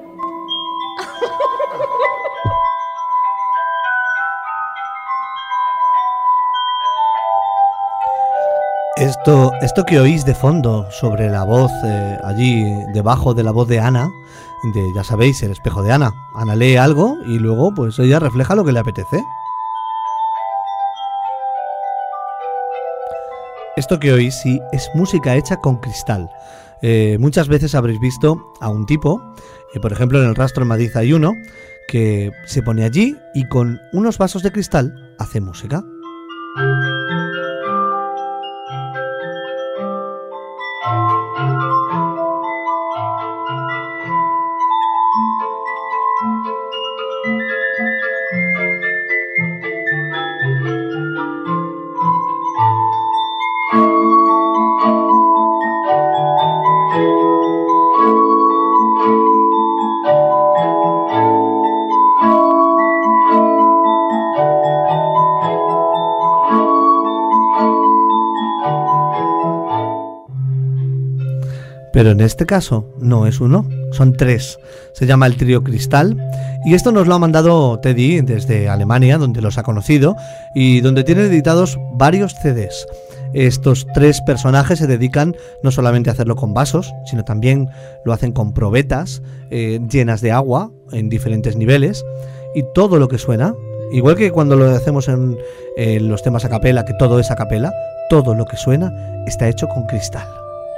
Esto, esto que oís de fondo sobre la voz, eh, allí debajo de la voz de Ana, de, ya sabéis, el espejo de Ana. Ana lee algo y luego pues ella refleja lo que le apetece. Esto que oís sí es música hecha con cristal. Eh, muchas veces habréis visto a un tipo, eh, por ejemplo en el Rastro en Madrid hay uno, que se pone allí y con unos vasos de cristal hace música. Pero en este caso no es uno, son tres. Se llama el trío Cristal y esto nos lo ha mandado Teddy desde Alemania, donde los ha conocido y donde tiene editados varios C Ds. Estos tres personajes se dedican no solamente a hacerlo con vasos, sino también lo hacen con probetas eh, llenas de agua en diferentes niveles, y todo lo que suena, igual que cuando lo hacemos en, en los temas a capela, que todo es a capela, todo lo que suena está hecho con cristal.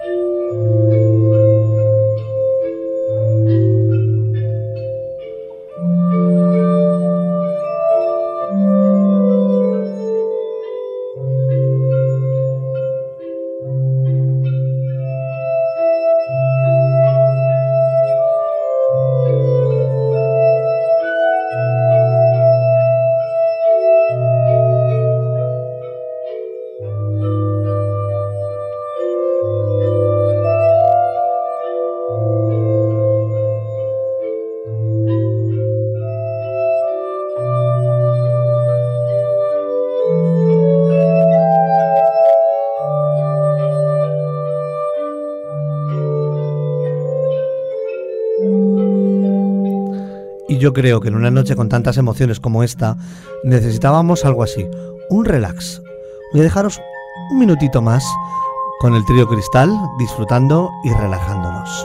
Yo creo que en una noche con tantas emociones como esta necesitábamos algo así, un relax. Voy a dejaros un minutito más con el trío Cristal, disfrutando y relajándonos.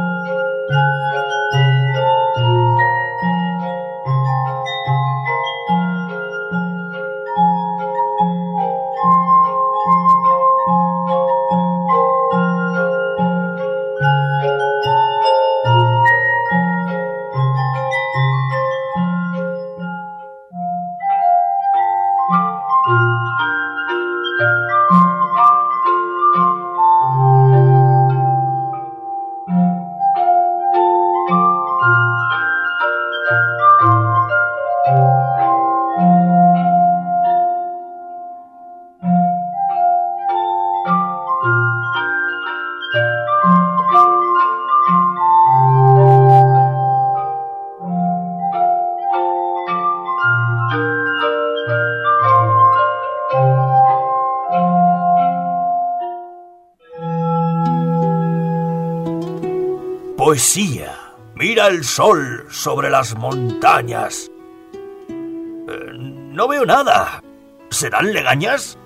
Poesía. Mira el sol sobre las montañas. Eh, no veo nada. ¿Serán legañas?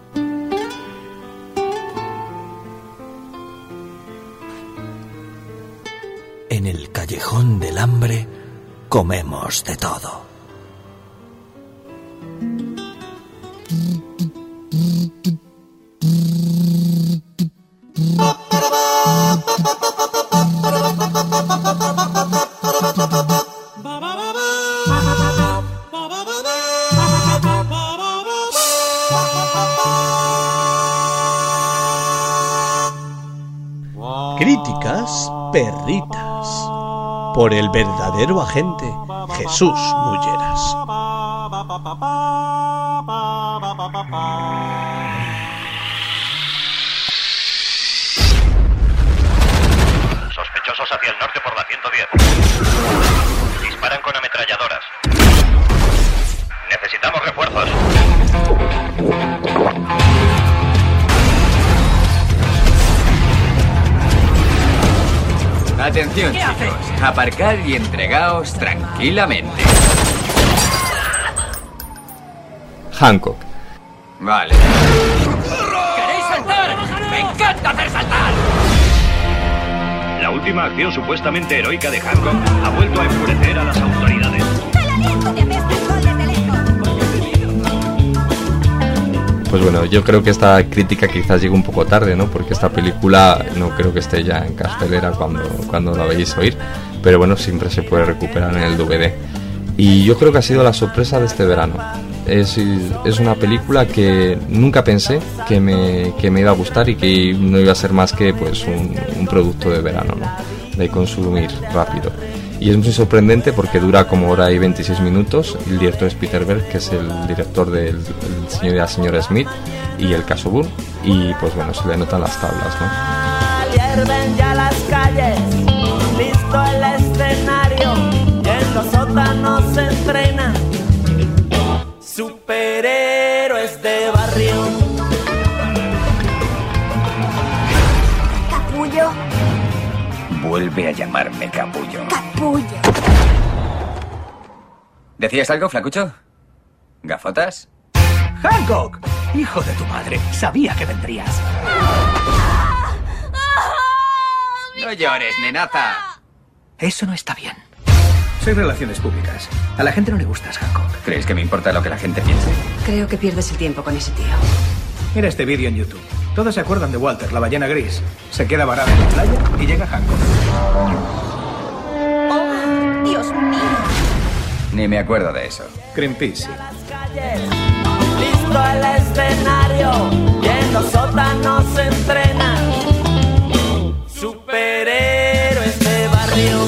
En el callejón del hambre comemos de todo. Críticas perritas por el verdadero agente Jesús Mulleras. Sospechosos hacia el norte por la ciento diez. Disparan con ametralladoras. Necesitamos refuerzos. Atención, chicos. Aparcad y entregaos tranquilamente. Hancock. Vale. ¿Queréis saltar? ¡Me encanta hacer saltar! La última acción supuestamente heroica de Hancock ha vuelto a enfurecer a las autoridades. Pues bueno, yo creo que esta crítica quizás llegue un poco tarde, ¿no? Porque esta película no creo que esté ya en cartelera cuando, cuando la veáis oír, pero bueno, siempre se puede recuperar en el D V D. Y yo creo que ha sido la sorpresa de este verano. Es, es una película que nunca pensé que me, que me iba a gustar y que no iba a ser más que pues un, un producto de verano, ¿no? De consumir rápido. Y es muy sorprendente porque dura como hora y veintiséis minutos. El director es Peter Berg, que es el director del el señor y la señora Smith y el caso Bourne. Y pues bueno, se le notan las tablas, ¿no? Hierven ya las calles, listo el escenario, y en los sótanos se entrenan superhéroes de barrio. Capullo, Vuelve a llamarme capullo. Capullo. ¿Decías algo, flacucho? ¿Gafotas? ¡Hancock! Hijo de tu madre, sabía que vendrías. No llores, nenaza. Eso no está bien. Soy relaciones públicas. A la gente no le gustas, Hancock. ¿Crees que me importa lo que la gente piense? Creo que pierdes el tiempo con ese tío. Mira este vídeo en YouTube. Todos se acuerdan de Walter, la ballena gris. Se queda varada en la playa y llega Hancock. ¡Oh, Dios mío! Ni me acuerdo de eso. Greenpeace, sí. Listo el escenario y en los sótanos se entrenan superhéroes de barrio.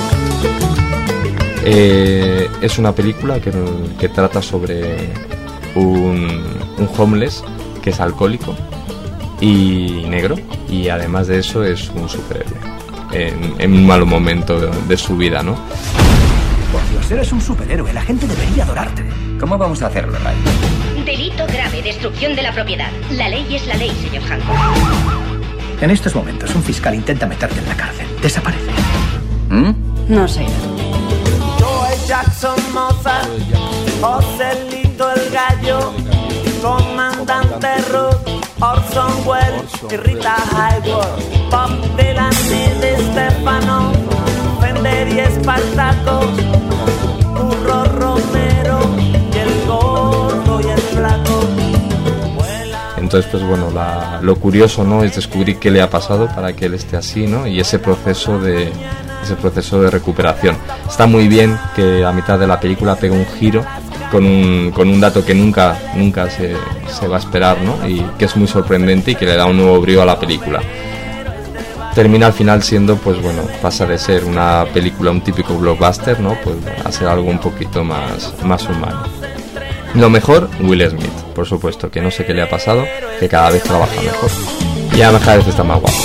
Eh, es una película que, que trata sobre un, un homeless que es alcohólico y negro, y además de eso es un superhéroe en, en un mal momento de, de su vida, ¿no? Por Dios, eres un superhéroe, la gente debería adorarte. ¿Cómo vamos a hacerlo, Ray? Delito grave, destrucción de la propiedad. La ley es la ley, señor Hancock. En estos momentos un fiscal intenta meterte en la cárcel. Desaparece. ¿Mm? No sé. Joe Jackson Mozart, Joselito el Gallo, Comandante Rook, Orson Welles y Rita Hayworth, Bob Dylan y Di Stefano, Fender y Espartaco, Curro Romero y el gordo y el flaco. Entonces, pues bueno, la, lo curioso, ¿no?, es descubrir qué le ha pasado para que él esté así, ¿no? Y ese proceso de ese proceso de recuperación. Está muy bien que a mitad de la película pega un giro con un, con un dato que nunca nunca se, se va a esperar, ¿no? Y que es muy sorprendente y que le da un nuevo brío a la película. Termina al final siendo, pues bueno, pasa de ser una película, un típico blockbuster, ¿no?, pues a ser algo un poquito más, más humano. Lo mejor, Will Smith, por supuesto, que no sé qué le ha pasado, que cada vez trabaja mejor. Y además cada vez está más guapo.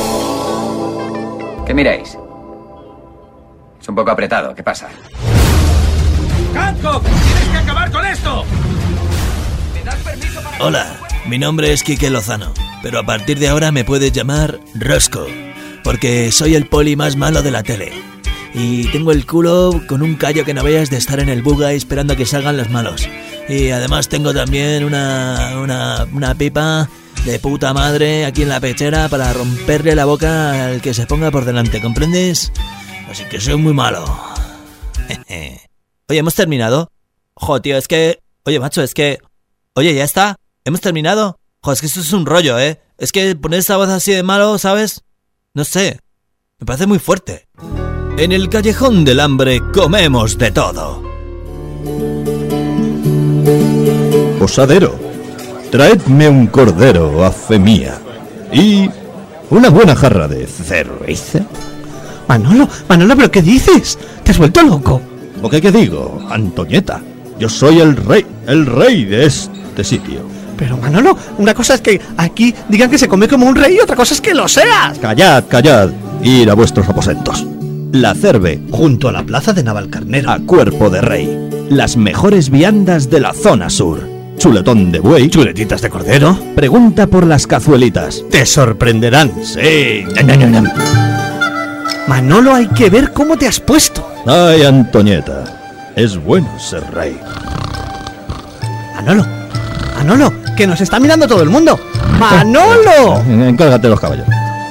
¿Qué miráis? Es un poco apretado, ¿qué pasa? ¡Hancock! ¡Tienes que acabar con esto! ¿Me das permiso para... Hola, mi nombre es Quique Lozano, pero a partir de ahora me puedes llamar Rosco, porque soy el poli más malo de la tele. Y tengo el culo con un callo que no veas de estar en el buga esperando a que salgan los malos. Y además tengo también una, una, una pipa de puta madre aquí en la pechera para romperle la boca al que se ponga por delante, ¿comprendes? Así que soy muy malo. Oye, ¿hemos terminado? Jo, tío, es que... Oye, macho, es que... Oye, ¿ya está? ¿Hemos terminado? Jo, es que esto es un rollo, ¿eh? Es que poner esa voz así de malo, ¿sabes? No sé. Me parece muy fuerte. En el callejón del hambre comemos de todo. Posadero, traedme un cordero a fe mía y una buena jarra de cerveza. Manolo, Manolo, ¿pero qué dices? ¿Te has vuelto loco? ¿O qué, qué digo, Antonieta? Yo soy el rey, el rey de este sitio. Pero Manolo, una cosa es que aquí digan que se come como un rey y otra cosa es que lo seas. Callad, callad, ir a vuestros aposentos. La Cerve, junto a la plaza de Navalcarnero, a cuerpo de rey. Las mejores viandas de la zona sur. Chuletón de buey, chuletitas de cordero. Pregunta por las cazuelitas. Te sorprenderán. Sí. Manolo, hay que ver cómo te has puesto. Ay, Antonieta, es bueno ser rey. Manolo, Manolo, que nos está mirando todo el mundo. ¡Manolo! Encárgate los caballos.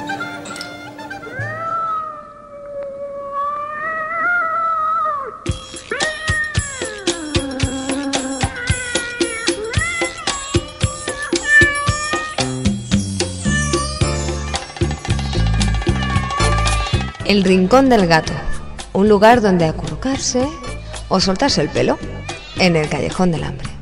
El Rincón del Gato, un lugar donde acurrucarse o soltarse el pelo en el Callejón del Hambre.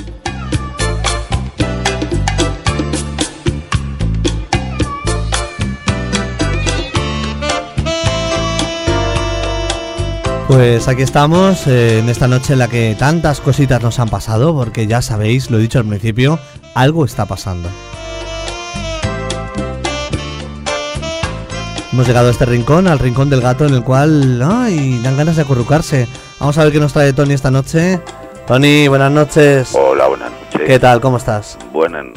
Pues aquí estamos, eh, en esta noche en la que tantas cositas nos han pasado, porque ya sabéis, lo he dicho al principio, algo está pasando. Hemos llegado a este rincón, al rincón del gato, en el cual, ay, dan ganas de acurrucarse. Vamos a ver qué nos trae Tony esta noche. Tony, buenas noches. Hola, buenas noches. ¿Qué tal? ¿Cómo estás? Buenas noches.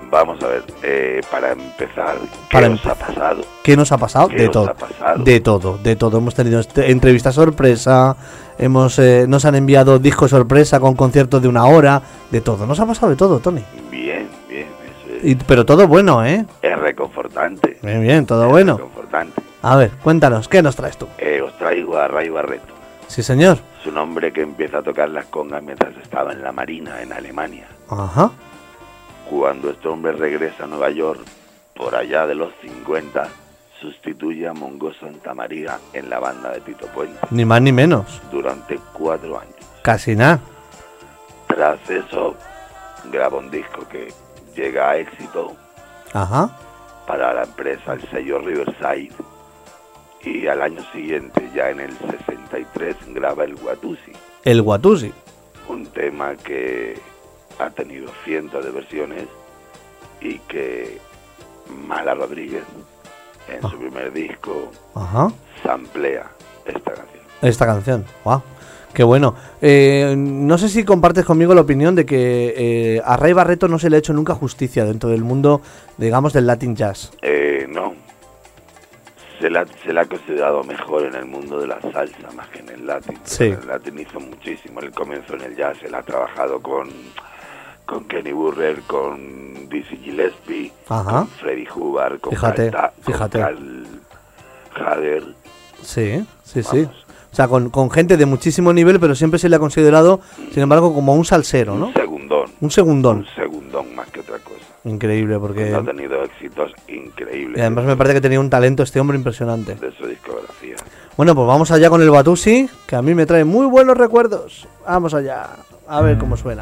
Vamos a ver, eh, para empezar, ¿qué Para os ha pasado? ¿Qué nos ha pasado? ¿Qué De os todo. ha pasado? De todo, de todo. Hemos tenido este- entrevista sorpresa, hemos eh, nos han enviado disco sorpresa con conciertos de una hora, de todo. Nos ha pasado de todo, Tony. Bien, bien, eso es, Y, pero todo bueno, ¿eh? es reconfortante. Bien, bien, todo es bueno. reconfortante. A ver, cuéntanos, ¿qué nos traes tú? Eh, os traigo a Ray Barreto. Sí, señor. Es un hombre que empieza a tocar las congas mientras estaba en la Marina, en Alemania. Ajá. Cuando este hombre regresa a Nueva York, por allá de los cincuenta, sustituye a Mongo Santamaría en la banda de Tito Puente Ni más ni menos. durante cuatro años. Casi nada. Tras eso, graba un disco que llega a éxito Ajá. para la empresa, el sello Riverside, y al año siguiente, ya en el sesenta y tres, graba el Watusi, El Watusi. un tema que ha tenido cientos de versiones y que Mala Rodríguez, en su primer disco, Ajá. samplea esta canción. Esta canción. Wow. Qué bueno. Eh, no sé si compartes conmigo la opinión de que eh, a Ray Barreto no se le ha hecho nunca justicia dentro del mundo, digamos, del Latin Jazz. Eh, no. Se la, se la ha considerado mejor en el mundo de la salsa más que en el latín. Sí. En el latín hizo muchísimo. Él comenzó en el jazz, él ha trabajado con, con Kenny Burrell, con Dizzy Gillespie, Ajá. con Freddie Hubbard, con Fíjate, Carl, Ta- con fíjate. Carl Hader. Sí, sí, sí. O sea, con, con gente de muchísimo nivel, pero siempre se le ha considerado, sin embargo, como un salsero, ¿no? Un segundón. Un segundón. Un segundón más que otra cosa. Increíble, porque... Ha tenido éxitos increíbles Y además me parece que tenía un talento este hombre impresionante. de su discografía. Bueno, pues vamos allá con el Watusi, que a mí me trae muy buenos recuerdos. Vamos allá, a ver cómo suena.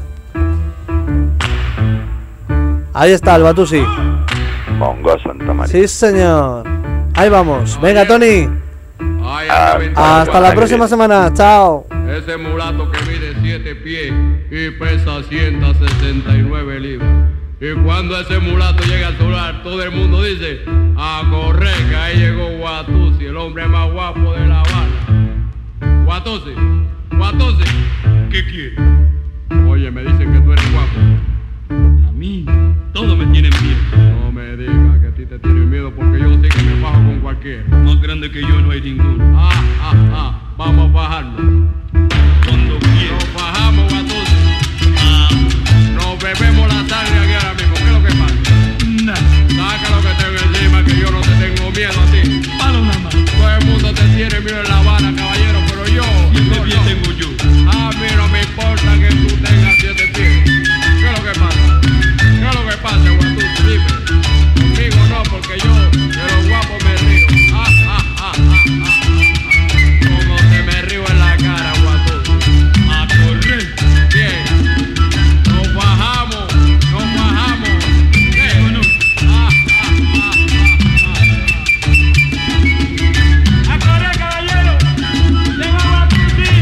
Ahí está el Watusi. Mongo Santamaría. Sí, señor. Ahí vamos. Venga, Tony. Ah, Hasta la próxima semana. Chao. Ese mulato que mide siete pies y pesa ciento sesenta y nueve libras. Y cuando ese mulato llega al solar, todo el mundo dice, a correr, que ahí llegó Watusi, el hombre más guapo de La Habana. Watusi, Watusi, ¿qué quieres? Oye, me dicen que tú eres guapo. A mí, todos me tienen miedo. No me digas que a ti te tienen miedo, porque yo sé que me bajo con cualquiera. Más grande que yo no hay ninguno. Ah, ah, ah, vamos a bajarnos. Cuando quieras. Nos bajamos, Watusi. Ah. Nos bebemos la sangre aquí ahora mismo. ¿Qué es lo que pasa? Nada. Saca lo que tengo encima, que yo no te tengo miedo a ti. Palo nada más. Todo el mundo te tiene miedo en La Habana, caballero, pero yo... Siete pies no. Tengo yo. A mí no me importa que tú tengas siete pies. ¿Qué es lo que pasa? ¿Qué es lo que pasa, Watusi? Dime. Conmigo no, porque yo de los guapos me río. Ah, ah, ah, ah, ah, ah. Como te me río en la cara, Watusi. A correr. Bien. Nos bajamos, nos bajamos. ¿Qué? No. Ah, ah, ah, ah, ah. A correr, caballero. Llega Watusi.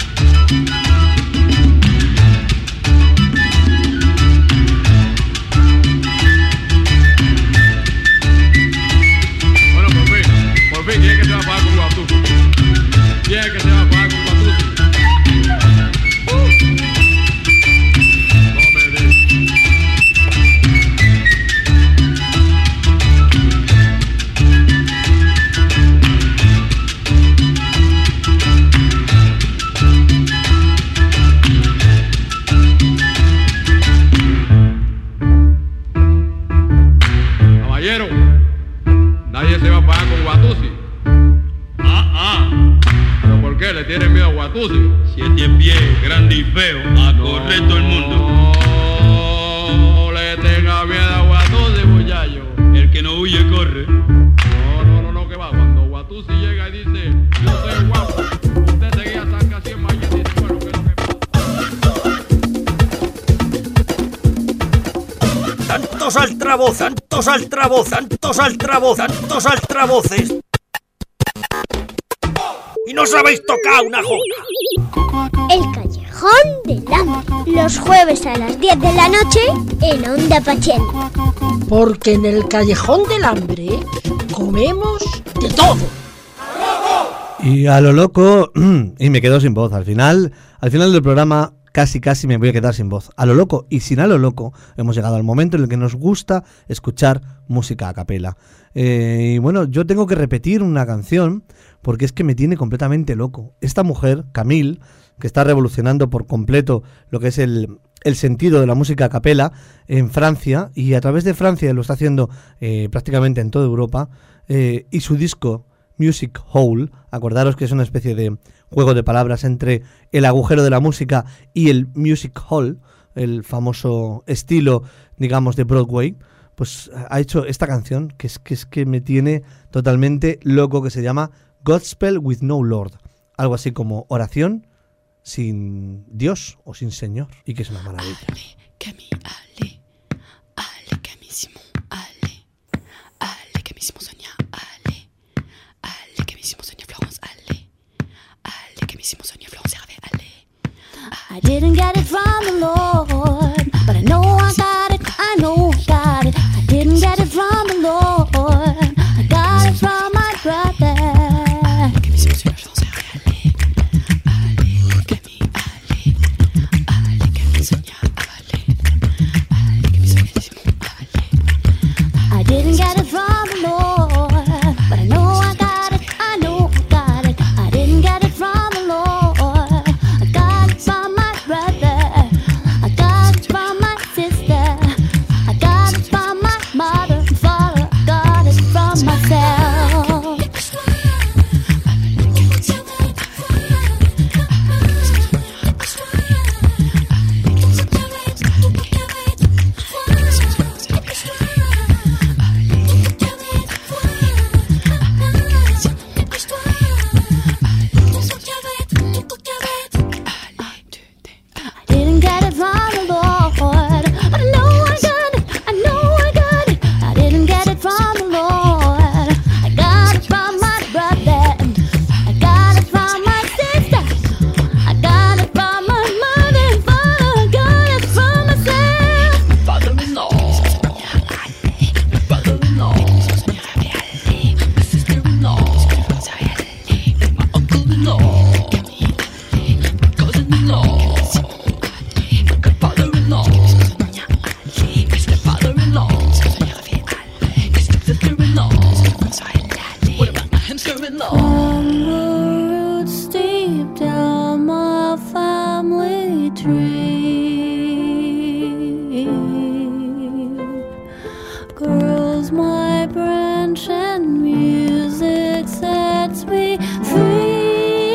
Bueno, por fin, por fin, ¿quién es que se va a pagar con Watusi? ¿Quién es que se va a pagar con Watusi? Uh. No me digas. Caballero, nadie se va a pagar con Watusi. Ah, ah. ¿Pero por qué le tienen miedo a Watusi? Siete pies, grande y feo, a correr todo el mundo. No le tenga miedo a Watusi, muchacho. El que no huye, corre. No, no, no, no, que va. Cuando Watusi llega y dice, yo soy guapo, usted seguía saca cien más y dice, bueno, ¿qué es lo que pasa? ¡Santos altavoz, santos altavoz, santos altavoz, santos altavoces! ¡Y no sabéis tocar una jota! El Callejón del Hambre. Los jueves a las diez de la noche en Onda Pachel. Porque en el Callejón del Hambre comemos de todo. Y a lo loco, y me quedo sin voz. Al final, al final del programa casi casi me voy a quedar sin voz. A lo loco y sin a lo loco hemos llegado al momento en el que nos gusta escuchar música a capela. Eh, y bueno, yo tengo que repetir una canción porque es que me tiene completamente loco. Esta mujer, Camille, que está revolucionando por completo lo que es el, el sentido de la música a capela en Francia, y a través de Francia lo está haciendo eh, prácticamente en toda Europa, eh, y su disco Music Hole, acordaros que es una especie de juego de palabras entre el agujero de la música y el music hall, el famoso estilo, digamos, de Broadway. Pues ha hecho esta canción que es que, es que me tiene totalmente loco, que se llama Gospel with no Lord, algo así como oración sin Dios o sin Señor, y que es una maravilla. Allez, Camille, allez, allez, Camille Simon, allez, allez, Camille Simon, Sonia, allez, allez, Camille Simon, Sonia, Florence, allez, allez, Camille Simon, Sonia, Florence, Hervé, allez. I didn't get it from the Lord, but I know I got it, I know I got it. I didn't get it from the Lord, I got it from my brother. I didn't get it from the Lord, but I know I got it, I know I got it. I didn't get it from the Lord, I got it from my brother, I got it from my sister, I got it from my mother and father, I got it from myself. Didn't get it from the Lord, but I know I got it, I know I got it. I didn't get it from the Lord, I got it from my brother, I got it from my sister, I got it from my mother and father, I got it from myself. Father-in-law, brother-in-law, sister-in-law, my uncle-in-law, cousin-in-law. From the roots deep down my family tree grows my branch, and music sets me free.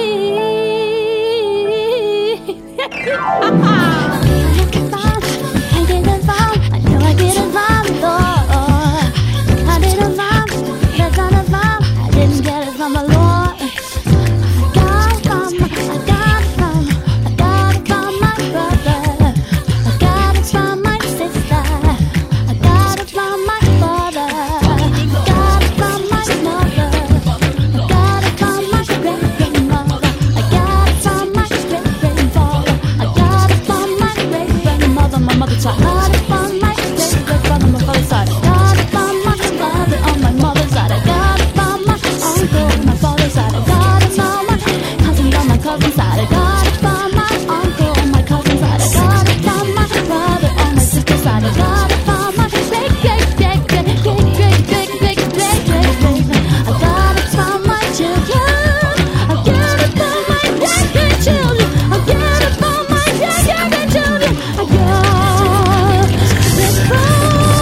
I didn't find, I know I didn't find the Lord. I didn't find, that's not a find. I didn't get it from the Lord. I got it from, I got it from, I got it from my brother. I got it from my sister. I got it from my father. I got it from my mother. I got it from my great-grandmother. I got it from my great-grandfather. I got it from my great-grandmother, my mother's side. I got it from my great-grandfather, my father's side. I got it from my father on my mother's side. I got it from my uncle on my father's side. I got it from my cousin on my cousin's side. I got it from my uncle on my cousin's side. I got it from my brother on my sister's side. I got it from my great, great, great, great, great, great, great, great, great, great, great. I got it from my children. I got it from my great, great children. I got it from my great, great, great children. I got it from.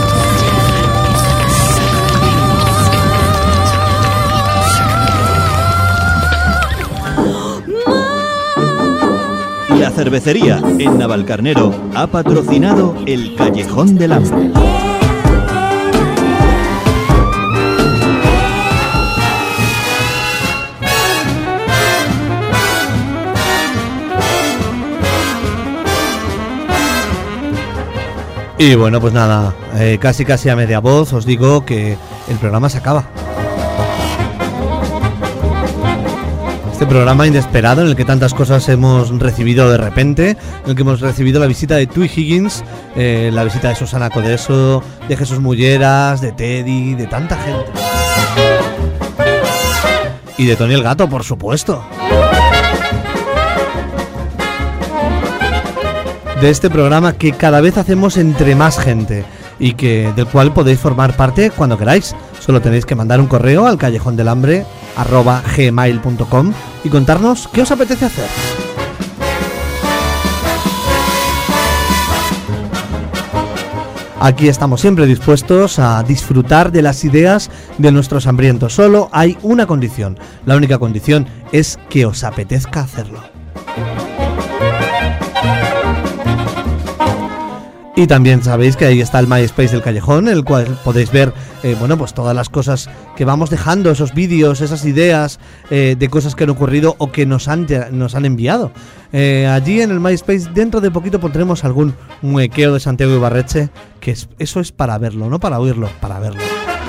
La cervecería en Navalcarnero ha patrocinado el Callejón del Hambre. Y bueno, pues nada, eh, casi casi a media voz os digo que el programa se acaba. Este programa inesperado en el que tantas cosas hemos recibido de repente, en el que hemos recibido la visita de Tui Higgins, eh, la visita de Susana Codeso, de Jesús Mulleras, de Teddy, de tanta gente. Y de Tony el Gato, por supuesto. de este programa que cada vez hacemos entre más gente y que del cual podéis formar parte cuando queráis. Solo tenéis que mandar un correo al callejondelambre arroba gmail punto com y contarnos qué os apetece hacer. Aquí estamos siempre dispuestos a disfrutar de las ideas de nuestros hambrientos. Solo hay una condición. La única condición es que os apetezca hacerlo. Y también sabéis que ahí está el MySpace del Callejón, en el cual podéis ver eh, bueno, pues todas las cosas que vamos dejando, esos vídeos, esas ideas eh, de cosas que han ocurrido o que nos han, nos han enviado. Eh, allí en el MySpace dentro de poquito pondremos algún muequeo de Santiago Ibarreche, que es, eso es para verlo, no para oírlo, para verlo.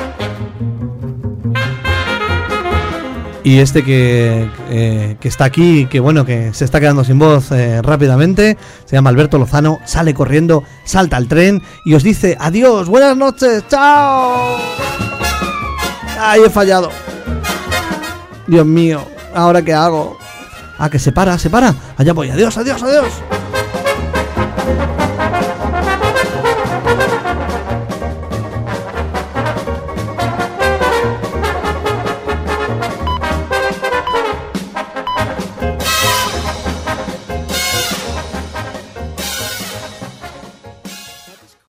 Y este que, eh, que está aquí, que bueno, que se está quedando sin voz eh, rápidamente, se llama Alberto Lozano, sale corriendo, salta al tren y os dice adiós, buenas noches, chao. Ay, he fallado. Dios mío, ¿ahora qué hago? Ah, que se para, se para. Allá voy, adiós, adiós, adiós.